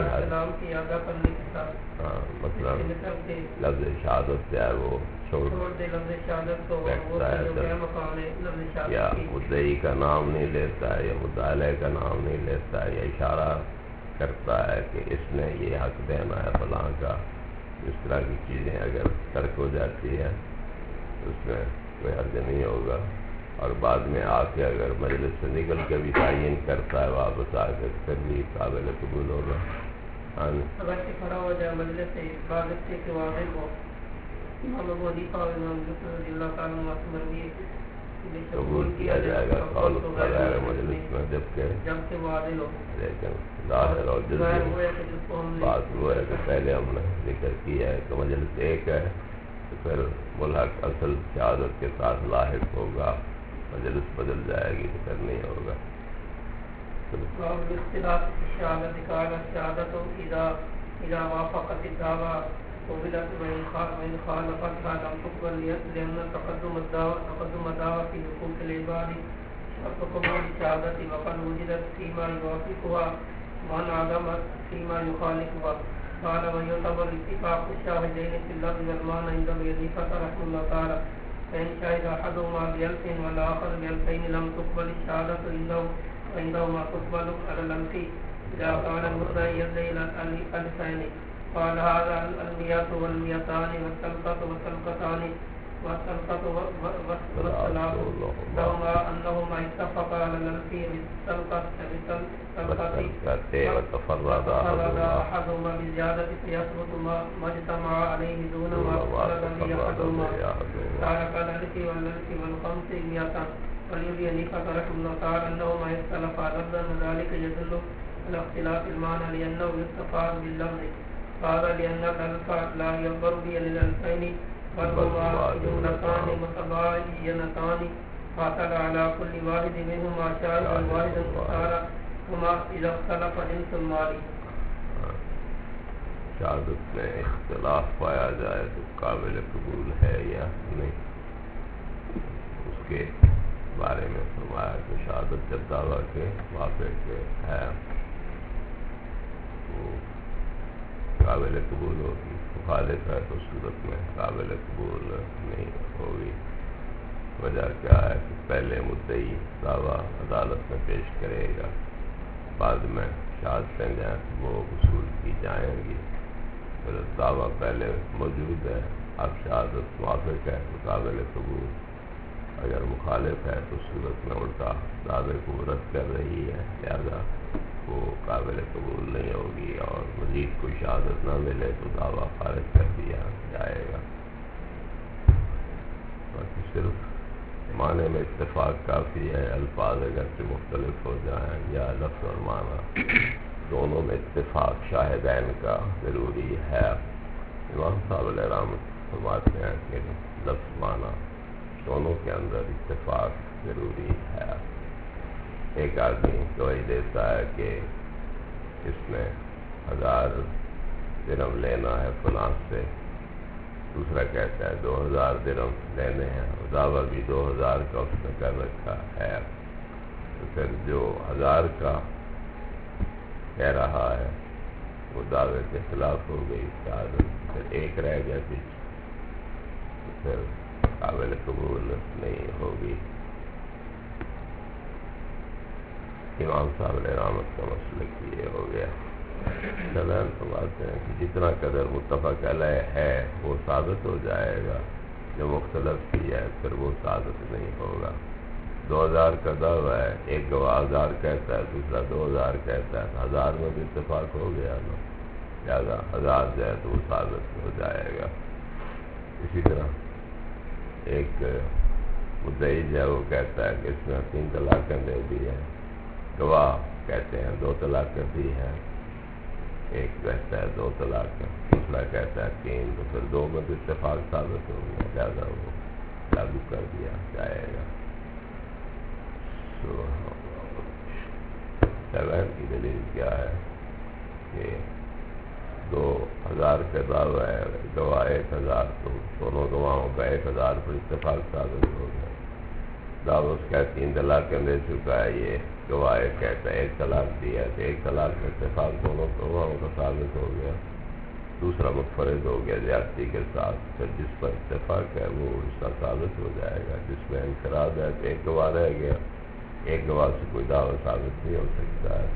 مطلب لفظ شہادت جو ہے وہ چھوڑ بیٹھتا ہے یا مدعی کا نام نہیں لیتا ہے یا مدعلے کا نام نہیں لیتا ہے یا اشارہ کرتا ہے کہ اس نے یہ حق دینا ہے فلاں کا، اس طرح کی چیزیں اگر ترک ہو جاتی ہے اس میں کوئی حرج نہیں ہوگا، اور بعد میں آ کے اگر مجلس سے نکل کے بھی تعین کرتا ہے واپس آ کے پھر بھی قابل قبول ہوگا۔ اگر کھڑا ہو جائے مجلس سے بعد اس کے واضح ہو امام ابو حنیفہ اور امام رضی اللہ تعالیٰ عنہ قبول کیا جائے گا قول بغیر مجلس میں جبکہ واضح ہو، لیکن ظاہر اور جلدی بات وہ ہے کہ پہلے ہم نے ذکر کیا ہے کہ مجلس ایک ہے تو پھر ملحق اصل شہادت کے ساتھ لاحق ہوگا، مجلس بدل جائے گی تو پھر نہیں ہوگا۔ اذا وافقت الدعوى قبلت وإن خالفتها لم تقبل لأن تقدم الدعوى في حقوق العباد شرط قبول الشهادة وقد وجدت فيما يوافقها وانعدمت فيما يخالفها، قال ويعتبر اتفاق الشاهدين في اللفظ والمعنى عند ابي حنيفة رحمه الله تعالى، فإن شهد أحدهما بألف والآخر بألفين لم تقبل الشهادة وعندهما تقبل على الألف إذا كان المدعي يدعي الألفين، قال هذا المئة والمئتان والسلقة والسلقتان والسلقة والسلاح لهما أنهما اتفقا على الألف بالسلقة وتفرد أحدهما بزيادة فيثبت ما اجتمع عليه دون ما تفرد به أحدهما، قال كالألف والألف والخمس مئة، ولأبي حنيفة رحمه الله تعالى أنهما اختلفا لفظا وذلك يدل على اختلاف المعنى لأنه يستفاد باللفظ، قال لأن الألف لا يعبر به للألفين بل هما جملتان متباينتان فاعتل على كل واحد منهما شاهد واحد قال هما إذا اختلف جنس المال۔ شہادت میں اختلاف پایا جائے تو قابل قبول ہے یا نہیں، اس کے بارے میں فرمایا کہ شہادت جب دعویٰ کے موافق ہے وہ قابل قبول ہوگی، مخالف ہے تو صورت میں قابل قبول نہیں ہوگی۔ وجہ کیا ہے کہ پہلے مدعی دعویٰ عدالت میں پیش کرے گا، بعد میں شہادتیں جائیں وہ وصول کی جائیں گی، پھر دعویٰ پہلے موجود ہے، اب شہادت موافق ہے تو قابل قبول، اگر مخالف ہے تو صورت میں الٹا دعوے کو رد کر رہی ہے، لہذا وہ قابل قبول نہیں ہوگی، اور مزید کوئی شہادت نہ ملے تو دعویٰ خارج کر دیا جائے گا۔ باقی صرف معنی میں اتفاق کافی ہے، الفاظ اگرچہ مختلف ہو جائیں یا لفظ اور معنی دونوں میں اتفاق شاہدین کا ضروری ہے۔ امام صاحب علیہ رحمۃ فرماتے ہیں کہ لفظ معنی دونوں کے اندر اتفاق ضروری ہے۔ ایک آدمی گواہی دیتا ہے کہ اس نے 1000 درہم لینا ہے فلاں سے، دوسرا کہتا ہے 2000 درہم لینے ہیں، دعویٰ بھی 2000 کا اس نے کر رکھا ہے، تو پھر جو 1000 کا کہہ رہا ہے وہ دعوے کے خلاف ہو گئی شہادت، پھر ایک رہ گیا پیچھے، تو پھر قابل قبول نہیں ہوگی۔ امام صاحب علیہ رحمت کا مسلک یہ ہو گیا۔ دلائل فرماتے ہیں کہ جتنا قدر متفق علیہ ہے وہ ثابت ہو جائے گا، جو مختلف کی ہے پھر وہ ثابت نہیں ہوگا۔ 2000 کا دعویٰ ہے، ایک گواہ 1000 کہتا ہے، دوسرا 2000 کہتا ہے، 1000 میں بھی اتفاق ہو گیا نا، لہٰذا 1000 جو ہے تو وہ ثابت ہو جائے گا۔ اسی طرح ایک مدعی جو ہے وہ کہتا ہے کہ اس میں 3 طلاقیں دے دی ہیں، گواہ کہتے ہیں 2 طلاقیں دی ہیں، ایک کہتا ہے 2 طلاقیں، دوسرا کہتا ہے 3، تو پھر 2 میں بھی اتفاق ثابت ہو گیا، لہٰذا وہ لاگو کر دیا جائے گا۔ سیون کی دلیل کیا ہے کہ 2000 کا دعویٰ ہے، گواہ 1000، تو دونوں گواہوں کا 1000 پر اتفاق ثابت ہو گیا۔ دعویٰ اس کا 3 طلاقیں دے چکا ہے، یہ گواہ کہتا ہے 1 طلاق دیا ہے، تو 1 طلاق میں اتفاق دونوں گواہوں کا ثابت ہو گیا۔ دوسرا منفرد ہو گیا زیادتی کے ساتھ، پھر جس پر اتفاق ہے وہ اس کا ثابت ہو جائے گا۔ جس میں انفراد ہے تو 1 گواہ رہ گیا، 1 گواہ سے کوئی دعویٰ ثابت نہیں ہو سکتا ہے۔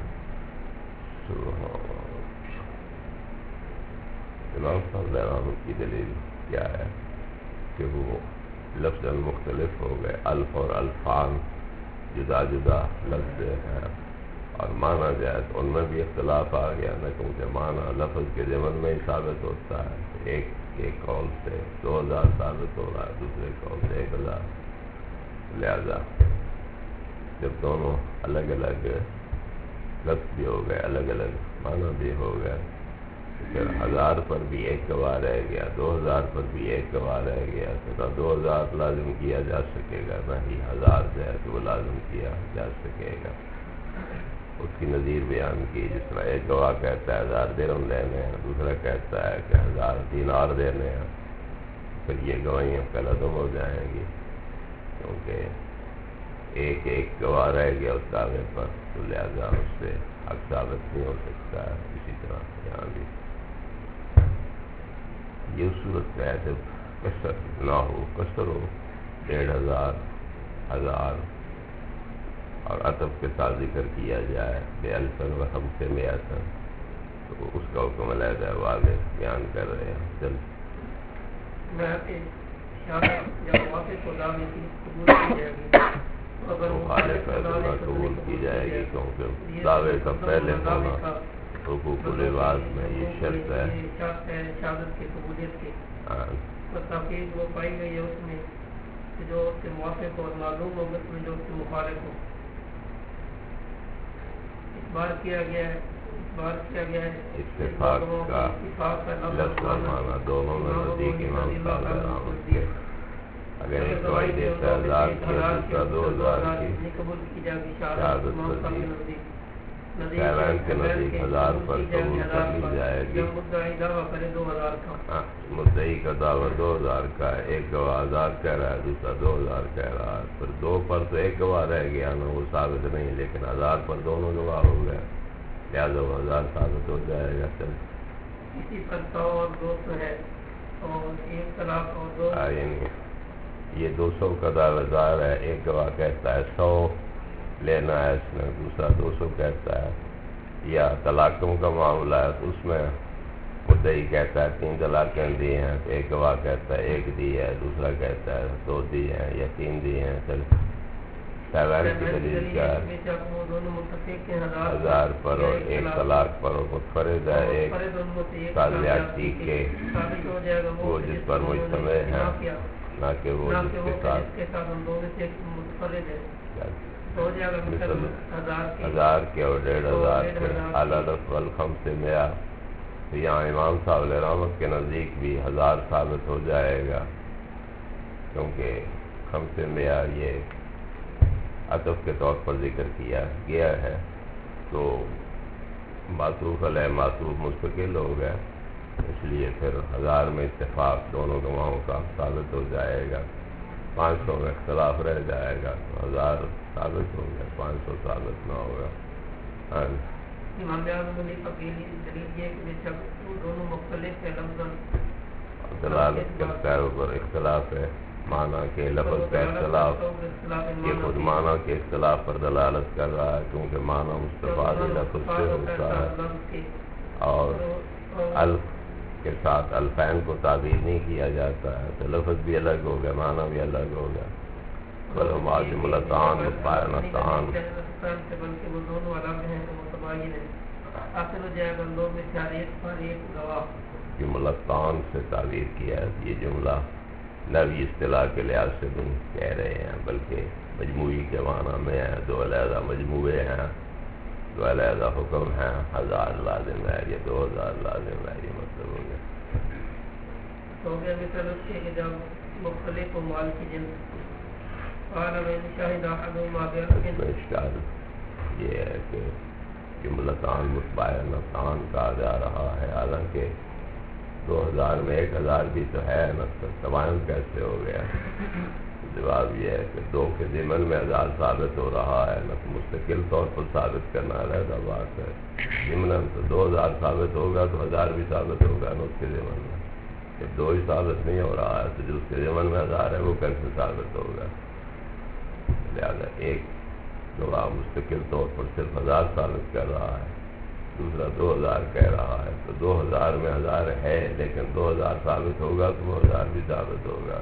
امام صاحب علیہ رحمت کی دلیل کیا ہے کہ وہ لفظ مختلف ہو گئے، الف اور الفان جدا جدا لفظ ہیں، اور معنی جو ہے تو ان میں بھی اختلاف آ گیا نا، کیونکہ معنی لفظ کے ضمن میں ہی ثابت ہوتا ہے، ایک قول سے 2000 ثابت ہو رہا ہے، دوسرے قول سے 1000، لہذا جب دونوں الگ الگ لفظ بھی ہو گئے، الگ الگ معنی بھی ہو گئے، پھر 1000 پر بھی 1 گواہ رہ گیا، 2000 پر بھی 1 گواہ رہ گیا، تو 2000 لازم کیا جا سکے گا، نہ ہی 1000 جو ہے تو وہ لازم کیا جا سکے گا۔ اس کی نظیر بیان کی، جس طرح 1 گواہ کہتا ہے 1000 درہم لینے ہیں، دوسرا کہتا ہے کہ 1000 دینار دینے ہیں، پھر یہ گواہیاں قلعدم ہو جائیں گی، کیونکہ ایک گواہ رہ گیا اس دعوے پر، تو لہذا اس سے حق ثابت نہیں ہو سکتا ہے۔ اسی طرح یہاں بھی یہ صورت ہے جب کثر نہ ہو، کثر ہو 1500، 1000 اور عطف کے ساتھ ذکر کیا جائے بے الفن و خمسے میاتن، تو اس کا حکم علیحدہ واضح بیان کر رہے ہیں۔ چل قبول کی جائے گی، کیونکہ دعوے کا پہلے ہونا حقوق العباد میں یہ شرط ہے۔ شہادت کی قبولیت کی تاکید وہ پائی گئی ہے اس میں کہ جو اس کے موافق اور معلوم ہو، اس میں جو اس کے مخالف ہو، اس بار کیا گیا ہے اتفاق کا لفظ اور معنی دونوں میں نزدیک امام صاحب علیہ رحمت کے، اگر ایک گواہی دیتا ہے 1000 کی، دوسرا 2000 کی، شہادت نزدیک سیوان کے نزدیک 1000 پر قبول کر لی جائے گی۔ مدعی کا دعویٰ 2000 کا ہے، ایک گواہ 1000 کہہ رہا ہے، دوسرا 2000 کہہ رہا ہے، پھر 2 پر تو 1 گواہ رہ گیا نا، وہ ثابت نہیں، لیکن 1000 پر دونوں گواہ ہو گئے، لہٰذا وہ 1000 ثابت ہو جائے گا۔ چل اسی پر 100 اور 200 ہے، اور 1 طلاق اور 2، یہ 200 کا دعویٰ دار ہے، ایک گواہ کہتا ہے 100 لینا ہے اس میں، دوسرا 200 کہتا ہے، یا طلاقوں کا معاملہ ہے تو اس میں مدعی کہتا ہے 3 طلاقیں دی ہیں، تو ایک گواہ کہتا ہے 1 دی ہے، دوسرا کہتا ہے 2 دی ہیں یا 3 دی ہیں۔ چل سیوان کی دلیل کیا ہے؟ 1000 پر اور 1 طلاق پر منفرد ہے، ایک صالحاتی کے وہ جس پر مجتمع ہے، نہ کہ وہ جس کے ساتھ 1000 کے اور 1500 کے اعلیٰ لفظ والخمسے میعاد، تو یہاں امام صاحب علیہ رحمت کے نزدیک بھی 1000 ثابت ہو جائے گا، کیونکہ خمسے میعاد یہ عطف کے طور پر ذکر کیا گیا ہے، تو معطوف علیہ معطوف مستقل ہو گیا، اس لیے پھر 1000 میں اتفاق دونوں گواہوں کا ثابت ہو جائے گا، 500 میں اختلاف رہ جائے گا تو 1000 ثابت ہو گیا، 500 ثابت نہ ہوگا۔ ہاں امام اعظم علی فقیلی دلیل یہ کہ بے شک دونوں مختلف ہے لفظاً دلالت کرتا ہے اوپر اختلاف ہے معنی کے لفظ کا اختلاف، یہ خود معنی کے اختلاف پر دلالت کر رہا ہے کیونکہ معنی مستفادی لفظ سے ہوتا ہے اور الف کے ساتھ الفین کو تعبیر نہیں کیا جاتا ہے تو لفظ بھی الگ ہو گیا، معنی بھی الگ ہو گیا۔ بلکہ جملتان متباینتان بلکہ وہ دونوں الگ ہیں تو متباین ہیں، حاصل ہو جائے گا دو میں سے ہر ایک گواہ۔ جملتان سے تعبیر کیا ہے، یہ جملہ نوی اصطلاح کے لحاظ سے نہیں کہہ رہے ہیں بلکہ مجموعی کے معنی میں ہے، دو علیحدہ مجموعے ہیں، دو علیحدہ حکم ہیں، 1000 لازم ہے، یہ 2000 لازم ہے، یہ مطلب ہو گیا۔ ہو گیا مثال اس کے کہ جب مختلف مال کی جنس قال من شاہد احدهما بأرض، اشکال یہ ہے کہ جملتان متباینتان کہا جا رہا ہے، حالانکہ 2000 میں 1000 بھی تو ہے نا، تباین کیسے ہو گیا؟ جواب یہ ہے کہ 2 کے ضمن میں 1000 ثابت ہو رہا ہے نا، مستقل طور پر ثابت کرنا علیحدہ بات ہے، ضمن تو 2000 ثابت ہوگا تو 1000 بھی ثابت ہوگا نا اس کے ضمن میں، جب 2 ہی ثابت نہیں ہو رہا ہے تو جو اس کے ضمن میں 1000 ہے وہ کیسے ثابت ہوگا؟ لہذا ایک گواہ مستقل طور پر صرف 1000 ثابت کر رہا ہے، دوسرا 2000 کہہ رہا ہے، تو 2000 میں 1000 ہے لیکن 2000 ثابت ہوگا تو 2000 بھی ثابت ہوگا۔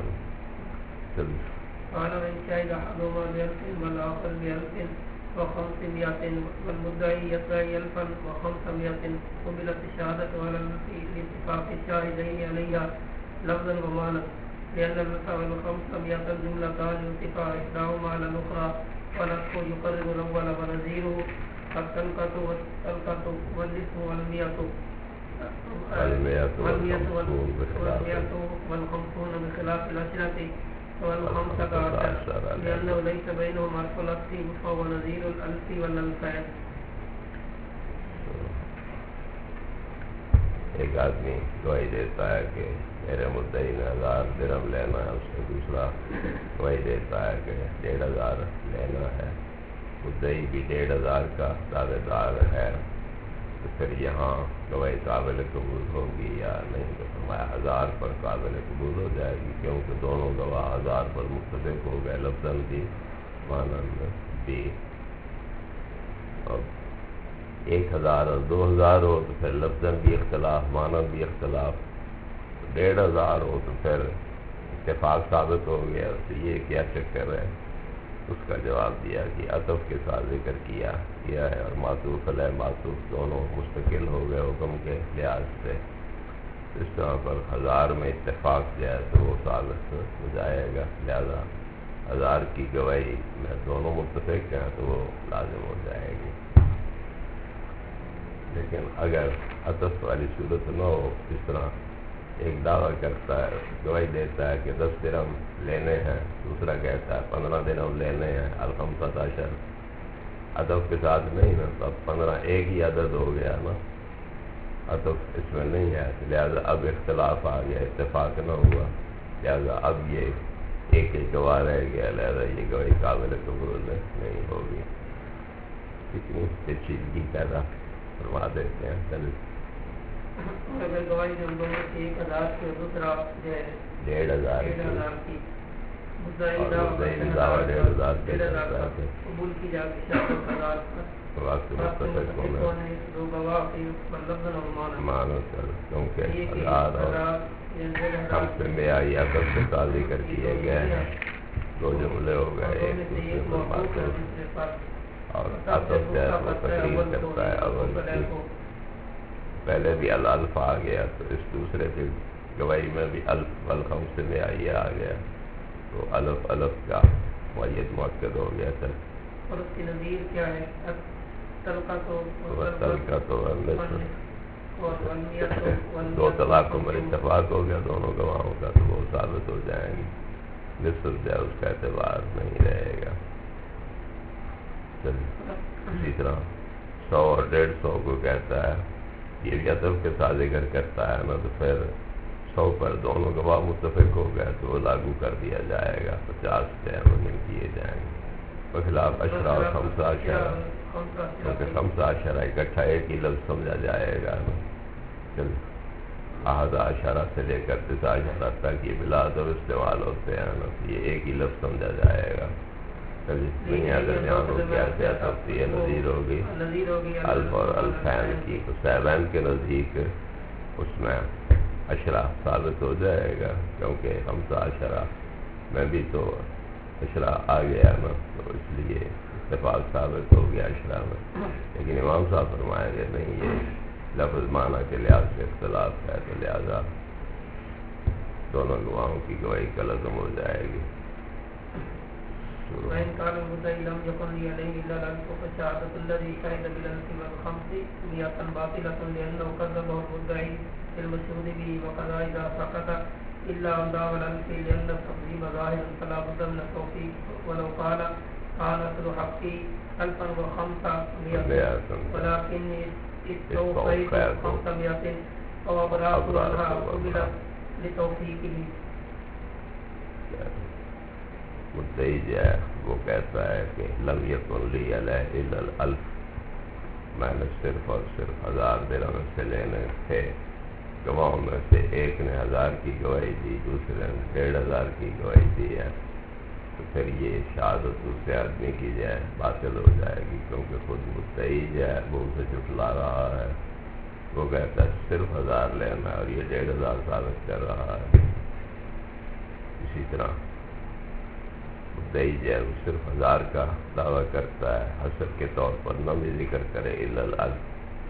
قال من شاهد احدهما بألف والآخر بألف و500 والمدعي يدعي 1500 قبلت الشهادة على الاتفاق الشاهدين عليها لفظا ومعنى، لأن ال500 جملتان يتفق إحداهما على الأخرى ونصف يقرر الأول ونظيره التلقة والتلقة والاسم والمئة والخمسون بخلاف العشرة والخمسة عشر، لأنه ليس بينهم حرف العطف فهو نظير الألف والألفين۔ ایک آدمی گواہی دیتا ہے کہ میرے مدعی نے 1000 درہم لینا ہے، اس سے دوسرا گواہی دیتا ہے کہ 1500 لینا ہے، مدعی بھی 1500 کا دعوے دار ہے، تو پھر یہاں گواہی قابل قبول ہوگی یا نہیں؟ تو فرمایا 1000 پر قابل قبول ہو جائے گی، کیونکہ دونوں گواہ 1000 پر متفق ہو گئے، لفظاً بھی معنی بھی۔ اب 1000 اور 2000 ہو تو پھر لفظاً بھی اختلاف، معنی بھی اختلاف، 1500 ہو تو پھر اتفاق ثابت ہو گیا، تو یہ کیا چکر ہے؟ اس کا جواب دیا کہ عطف کے ساتھ ذکر کیا ہے اور معطوف علیہ معطوف دونوں مستقل ہو گئے حکم کے لحاظ سے، اس طرح پر 1000 میں اتفاق جو ہے تو وہ ثابت ہو جائے گا، لہذا 1000 کی گواہی میں دونوں متفق ہیں تو وہ لازم ہو جائے گی۔ لیکن اگر عطف والی صورت نہ ہو، اس طرح ایک دعویٰ کرتا ہے، گواہی دیتا ہے کہ 10 درہم لینے ہیں، دوسرا کہتا ہے 15 درہم لینے ہیں، ال15 عطف کے ساتھ نہیں نا، تو اب 15 ایک ہی عدد ہو گیا نا، عطف اس میں نہیں ہے، لہذا اب اختلاف آ گیا، اتفاق نہ ہوا، لہذا اب یہ ایک ہی گواہ رہ گیا، لہذا یہ گواہی قابل قبول نہیں ہوگی۔ کتنی پیچیدگی پیدا فرما دیتے ہیں۔ اگر گواہی جو دونوں کی 1000 کی اور دوسرا جو ہے 1500 کی، مدعی دعویٰ 1500 قبول کی جاتی شرط 1000 پر وقت متفق ہونے دو گواہ کی لفظ اور معنی سر، کیونکہ 1000 اور ہم سے معیاری عقل سے قاضی کر دیے گئے ہیں، 2 جملے ہو گئے، ایک دوسرے پر بات اور عطف جو ہے وہ تقریر کرتا ہے اول کی، پہلے بھی الف آ گیا تو اس دوسرے کی گواہی میں بھی الف والخمس میں آ گیا، تو الف کا معید مؤکد ہو گیا تھا۔ اور اس کی نظیر کیا ہے؟ تلقہ تو 2 طلاقوں پر اتفاق ہو گیا دونوں گواہوں کا، تو وہ ثابت ہو جائیں گے، نصف جو ہے اس کا اعتبار نہیں رہے گا۔ اسی طرح 100 اور 150 کو کہتا ہے، یہ بھی عطف کے ساتھ ذکر کرتا ہے نا، تو پھر 100 پر دونوں گواہ متفق ہو گئے تو وہ لاگو کر دیا جائے گا، 50 نہیں کیے جائیں گے، بخلاف اشرا اور خمسہ اشرا، کیونکہ خمسہ اشرا اکٹھا ایک ہی لفظ سمجھا جائے گا نا، احد اشرا سے لے کر 9 اشرا تک یہ بلاد اور استعمال ہوتے ہیں نا، تو یہ ایک ہی لفظ سمجھا جائے گا۔ دنیا درمیان ہو گیا تفصیل نظیر ہوگی الف اور الفین کی، تو سیبین کے نزدیک اس میں اشرا ثابت ہو جائے گا، کیونکہ خمسہ اشرا میں بھی تو اشرا آ گیا نا، تو اس لیے اتفاق ثابت ہو گیا اشرا میں۔ لیکن امام صاحب فرمائیں گے نہیں، یہ لفظ معنی کے لحاظ سے اختلاف ہے، تو لہذا دونوں گواہوں کی گواہی کا لازم ہو جائے گی۔ وإن كان المدعي لم يكن لي عليه إلا الألف فشهادة الذي شهد بالألف والخمس مئة باطلة لأنه كذبه المدعي بالمشهود به، وكذا إذا سقط إلا عن دعوى الألف لأن التكذيب ظاهر فلا بد من التوفيق، ولو قال كان أصل حقي 1500 ولكن استوفيت 500 أو أبرأت عنها قبل لتوفيقه۔ مدعی جو ہے وہ کہتا ہے کہ لم یکن لی علیہ الا الالف، میں نے صرف اور صرف 1000 درہم سے لینے تھے، گواہوں میں سے ایک نے 1000 کی گواہی دی، دوسرے نے 1500 کی گواہی دی ہے، تو پھر یہ شہادت دوسرے آدمی کی جو ہے باطل ہو جائے گی، کیونکہ خود مدعی جو ہے وہ اسے جھٹلا رہا ہے، وہ کہتا ہے صرف 1000 لینا ہے اور یہ 1500 ثابت کر رہا ہے۔ اسی طرح مدعی جو ہے وہ صرف 1000 کا دعویٰ کرتا ہے، حسب کے طور پر نہ بھی ذکر کرے الا الالف،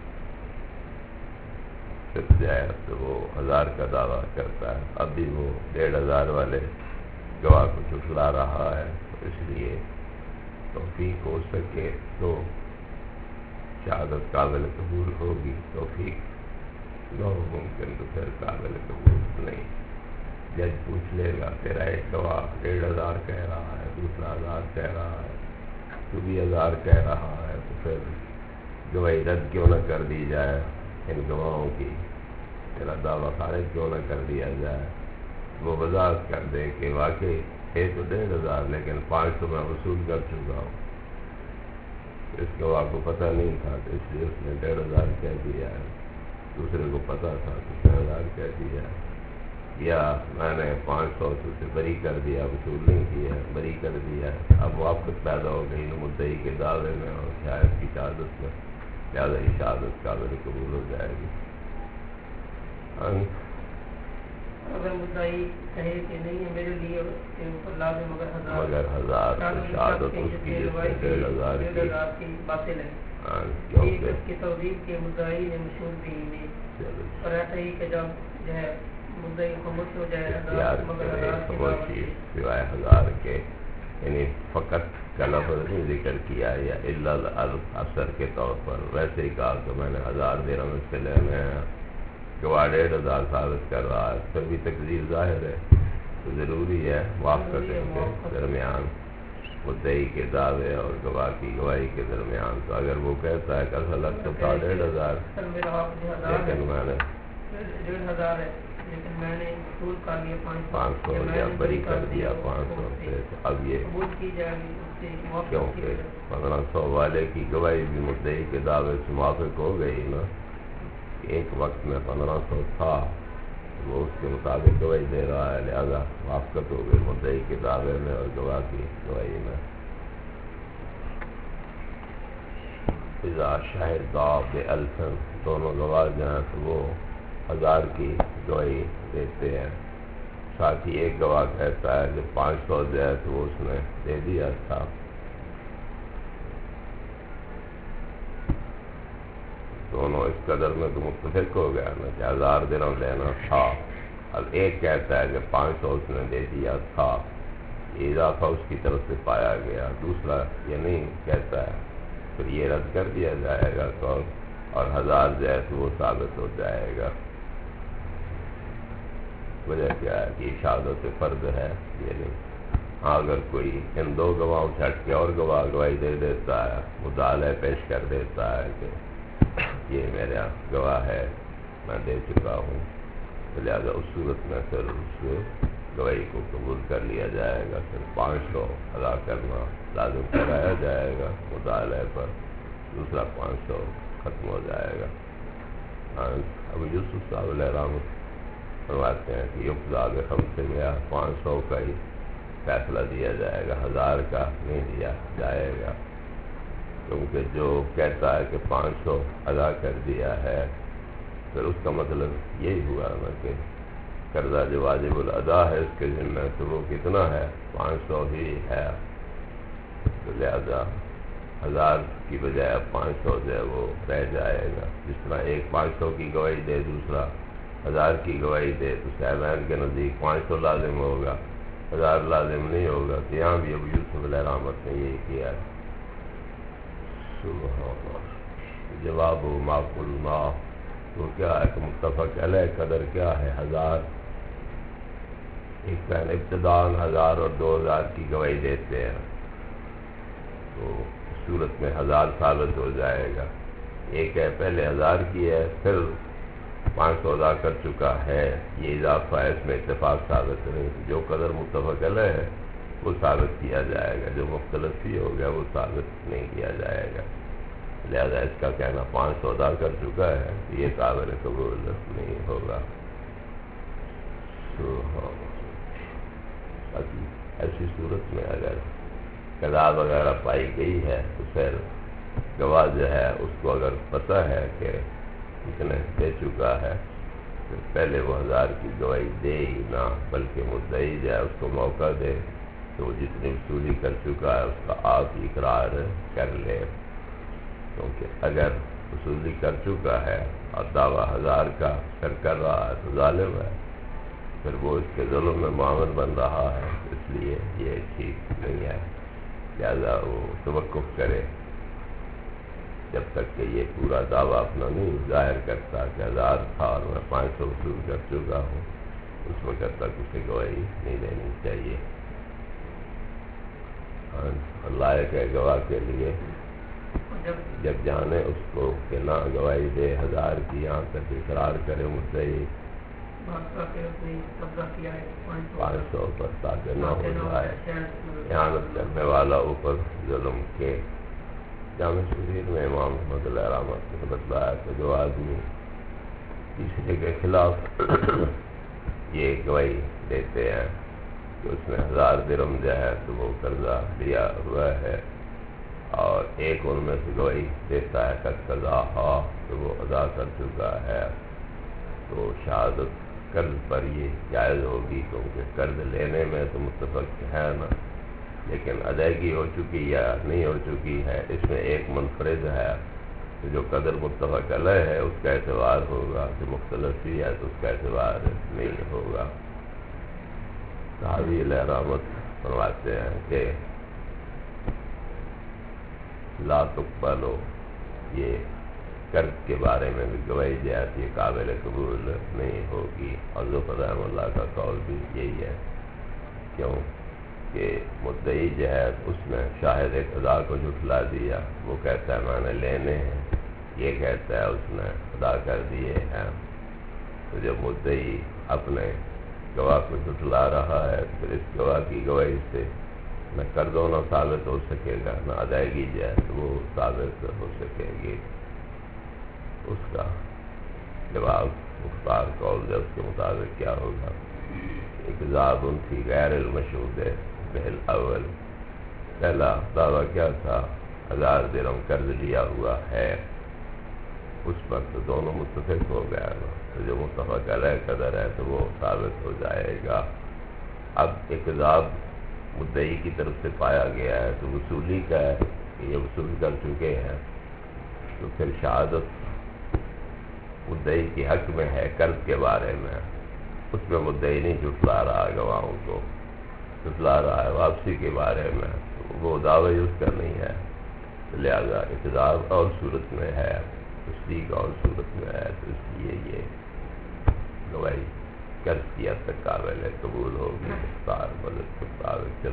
صرف جو ہے تو وہ 1000 کا دعویٰ کرتا ہے، اب بھی وہ 1500 والے گواہ کو جھٹلا رہا ہے، تو اس لیے توفیق ہو سکے تو شہادت قابل قبول ہوگی، توفیق نہ ہو ممکن تو پھر قابل قبول نہیں۔ جج پوچھ لے گا تیرا ایک گواہ 1500 کہہ رہا ہے، دوسرا 1000 کہہ رہا ہے، تو بھی 1000 کہہ رہا ہے، تو پھر گواہی رد کیوں نہ کر دی جائے ان گواہوں کی، تیرا دعویٰ خارج کیوں نہ کر دیا جائے، وہ وضاحت کر دے کہ واقعی ہے تو 1500 لیکن 500 میں وصول کر چکا ہوں، اس گواہ کو پتہ نہیں تھا تو اس لیے اس نے 1500 کہہ دیا ہے، دوسرے کو پتہ تھا تو 3000 کہہ دیا ہے، یا میں نے 500 سے بری کر دیا، وصول نہیں کیا، بری کر دیا، اب واپس پیدا ہو گئی مدعی کے دعوے میں اور شاید کی شہادت میں، لہٰذا یہ شہادت قابل قبول ہو جائے گی۔ اگر مدعی کہے کہ نہیں ہے میرے لیے لازم مگر 1000 تو شہادت اس کی جس سے 1500 کی باطل ہے، کیونکہ اس کی توضیح کے مدعی نے مشہور بھی نہیں، اور ایسا ہی کہ جب جو ہے مدعی خاموش ہو جائے اختیار کرے خاموشی سوائے 1000 کے، یعنی فقط کا لفظ نہیں ذکر کیا یا الا الالف اثر کے طور پر، ویسے ہی کہا کہ میں نے 1000 درہم اس سے لینے ہیں، گواہ 1500 ثابت کر رہا ہے، پھر بھی تقدیر ظاہر ہے، تو ضروری ہے موافقت کے درمیان، مدعی کے دعوے اور گواہ کی گواہی کے درمیان، تو اگر وہ کہتا ہے کہ اصل تو تھا 1500 لیکن میں نے 1500 ہے لیکن میں نے وصول کر لیا 500 یا بری کر دیا 500 سے، تو اب یہ قبول کی جائے گی اس سے کیونکہ 1500 والے کی گواہی بھی مدعی کے دعوے سے موافق ہو گئی نا، ایک وقت میں 1500 تھا، وہ اس کے مطابق گواہی دے رہا ہے، لہذا موافقت ہو گئی مدعی کے دعوے میں اور گواہ کی گواہی میں۔ اذا شہدا بألف، دونوں گواہ جو ہیں تو وہ 1000 کی گواہی دیتے ہیں، ساتھ ہی ایک گواہ کہتا ہے کہ 500 جو ہے تو وہ اس نے دے دیا تھا، دونوں اس قدر میں تو متفق ہو گیا نا کہ 1000 درہم لینا تھا، اب ایک کہتا ہے کہ 500 اس نے دے دیا تھا، یہ اضافہ اس کی طرف سے پایا گیا، دوسرا یہ نہیں کہتا ہے، پھر یہ رد کر دیا جائے گا قول، اور 1000 جو ہے تو وہ ثابت ہو جائے گا۔ وجہ کیا ہے کہ شہادت فرض ہے، یہ نہیں اگر کوئی ان دو گواہوں سے ہٹ کے اور گواہ گواہی دے دیتا ہے، مدعا پیش کر دیتا ہے کہ یہ میرا گواہ ہے، میں دے چکا ہوں، تو لہٰذا اس صورت میں پھر اس گواہی کو قبول کر لیا جائے گا، پھر 500 ادا کرنا لازم کرایا جائے گا مدعا پر، دوسرا 500 ختم ہو جائے گا۔ ابو یوسف صاحب علیہ رحمۃ فرماتے ہیں کہ یقضیٰ بخمس مئہ، 500 کا ہی فیصلہ دیا جائے گا، 1000 کا نہیں دیا جائے گا، کیونکہ جو کہتا ہے کہ 500 ادا کر دیا ہے، پھر اس کا مطلب یہی ہوا نا کہ قرضہ جو واجب الادا ہے اس کے ذمہ تو وہ کتنا ہے، 500 ہی ہے، تو لہذا 1000 کی بجائے اب 500 جو ہے وہ رہ جائے گا۔ جس طرح ایک 500 کی گواہی دے، دوسرا 1000 کی گواہی دے، تو صاحبین کے نزدیک 500 لازم ہوگا، 1000 لازم نہیں ہوگا، تو یہاں بھی ابو یوسف علیہ رحمت نے یہی کیا ہے۔ سبحان اللہ۔ جواب ما قلنا، تو کیا ہے کہ متفق علیہ قدر کیا ہے، 1000۔ ایک بہن ابتداءً 1000 اور 2000 کی گواہی دیتے ہیں، تو اس صورت میں 1000 ثابت ہو جائے گا۔ ایک ہے پہلے 1000 کی ہے، پھر 500 ادا کر چکا ہے، یہ اضافہ ہے، اس میں اتفاق ثابت نہیں، جو قدر متفق علیہ ہے وہ ثابت کیا جائے گا، جو مختلف ہی ہو گیا وہ ثابت نہیں کیا جائے گا، لہذا اس کا کہنا 500 ادا کر چکا ہے یہ قابل قبول نہیں ہوگا۔ ایسی صورت میں اگر قضا وغیرہ پائی گئی ہے تو پھر گواہ جو ہے اس کو اگر پتہ ہے کہ اتنے دے چکا ہے، پھر پہلے وہ 1000 کی گواہی دے ہی نہ، بلکہ مدعی جو ہے اس کو موقع دے تو وہ جتنی وصولی کر چکا ہے اس کا آپ اقرار کر لے، کیونکہ اگر وصولی کر چکا ہے اور دعویٰ 1000 کا پھر کر رہا ہے تو ظالم ہے، پھر وہ اس کے ظلم میں معاون بن رہا ہے، اس لیے یہ ٹھیک نہیں ہے، لہذا وہ توقف کرے جب تک کہ یہ پورا دعویٰ اپنا نہیں ظاہر کرتا کہ 1000 تھا اور میں 500 وصول کر چکا ہوں، اس وقت تک اسے گواہی نہیں دینی چاہیے۔ لائق ہے گواہ کے لیے جب جانے اس کو کہ نہ گواہی دے 1000 کی، یہاں تک اقرار کرے مدعی 500 پر، تاکہ نہ ہو جائے احانت کرنے والا اوپر ظلم کے۔ جامع شریر میں امام احمد علیہ رحمۃ نے بتلایا کہ جو آدمی تیسرے کے خلاف یہ گواہی دیتے ہیں کہ اس نے 1000 درہم جو ہے تو وہ قرضہ لیا ہوا ہے، اور ایک ان میں سے گواہی دیتا ہے قد قضاہا تو وہ ادا کر چکا ہے، تو شہادت قرض پر یہ جائز ہوگی، کیونکہ قرض لینے میں تو متفق ہے نا، لیکن ادائیگی ہو چکی یا نہیں ہو چکی ہے اس میں ایک منفرد ہے، تو جو قدر متفق علیہ ہے اس کا اعتبار ہوگا، جو مختلف ہی ہے تو اس کا اعتبار نہیں ہوگا۔ صحابی علیہ رحمت فرماتے ہیں کہ لا تقبلو، یہ قرض کے بارے میں بھی گواہی جاتی ہے، قابل قبول نہیں ہوگی، اور ظفر رحمہ اللہ کا قول بھی یہی ہے، کیوں کہ مدعی جو ہے اس نے شاہد قضا کو جھٹلا دیا، وہ کہتا ہے میں نے لینے ہیں، یہ کہتا ہے اس نے ادا کر دیے ہیں، تو جب مدعی اپنے گواہ کو جھٹلا رہا ہے پھر اس گواہ کی گواہی سے نہ قرض ہونا ثابت ہو سکے گا، نہ ادائیگی جو ہے تو وہ ثابت ہو سکے گی۔ اس کا جواب مختار قول جو اس کے مطابق کیا ہوگا، اکذاب فی غیر المشہود بہل اول، پہلا دعویٰ کیا تھا 1000 درہم قرض لیا ہوا ہے، اس پر تو دونوں متفق ہو گیا نا، تو جو متفق علیہ قدر ہے تو وہ ثابت ہو جائے گا۔ اب اکذاب مدعی کی طرف سے پایا گیا ہے تو وصولی کا ہے کہ یہ وصول کر چکے ہیں، تو پھر شہادت مدعی کے حق میں ہے قرض کے بارے میں، اس میں مدعی نہیں جھٹلا رہا گواہوں کو، جھٹلا رہا ہے واپسی کے بارے میں، تو وہ دعوی اس کا نہیں ہے، لہذا اکذاب اور صورت میں ہے، تصدیق اور صورت میں ہے، تو اس لیے یہ گواہی قرض کیا تک قابل قبول ہوگی مختار مدد کے مطابق چل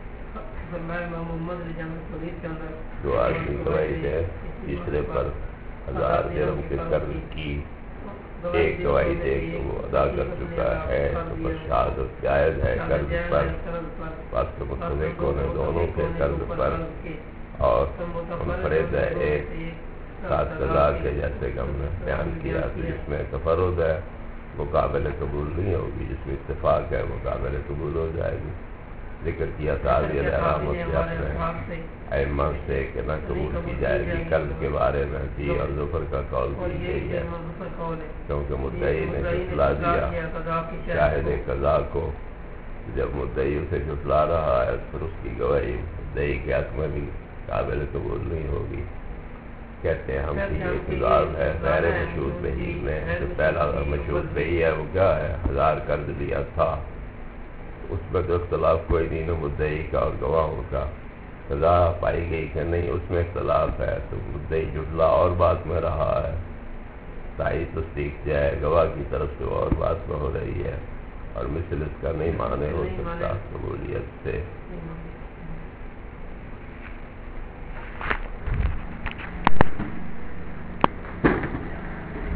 دو آدمی گواہی دے تیسرے پر 1000 درہم کے قرض کی ایک گواہی دے کہ وہ ادا کر چکا ہے تو بس شہادت جائز ہے قرض پر وقت متفقوں نے دونوں کے قرض پر اور منفرد ہے ایک 7,000 کے جیسے کہ ہم نے بیان کیا تو جس میں تفرد ہے وہ قابل قبول نہیں ہوگی، جس میں اتفاق ہے وہ قابل قبول ہو جائے گی۔ ذکر کیا تعزیہ احراموں سے اپنے ائمہ سے کہ نہ قبول کی جائے گی قرض کے بارے میں بھی، اور ظفر کا قول بھی یہی ہے کیونکہ مدعی نے جھٹلا دیا شاہد قضا کو، جب مدعی اسے جھٹلا رہا ہے پھر اس کی گواہی مدعی کے حق میں بھی قابل قبول نہیں ہوگی۔ کہتے ہیں ہم کی یہ اعتراض ہے غیر مشہود بہی میں، جو پہلا مشہود بہی ہے وہ کیا ہے 1000 قرض لیا تھا، اس میں تو اختلاف کوئی نہیں نہ مدعی کا اور گواہوں کا، سزا پائی گئی کہ نہیں اس میں اختلاف ہے، تو مدعی جھٹلا اور بات میں رہا ہے، تائید تصدیق جائے گواہ کی طرف سے اور بات میں ہو رہی ہے، اور مثل اس کا نہیں مانے ہو سکتا قبولیت سے۔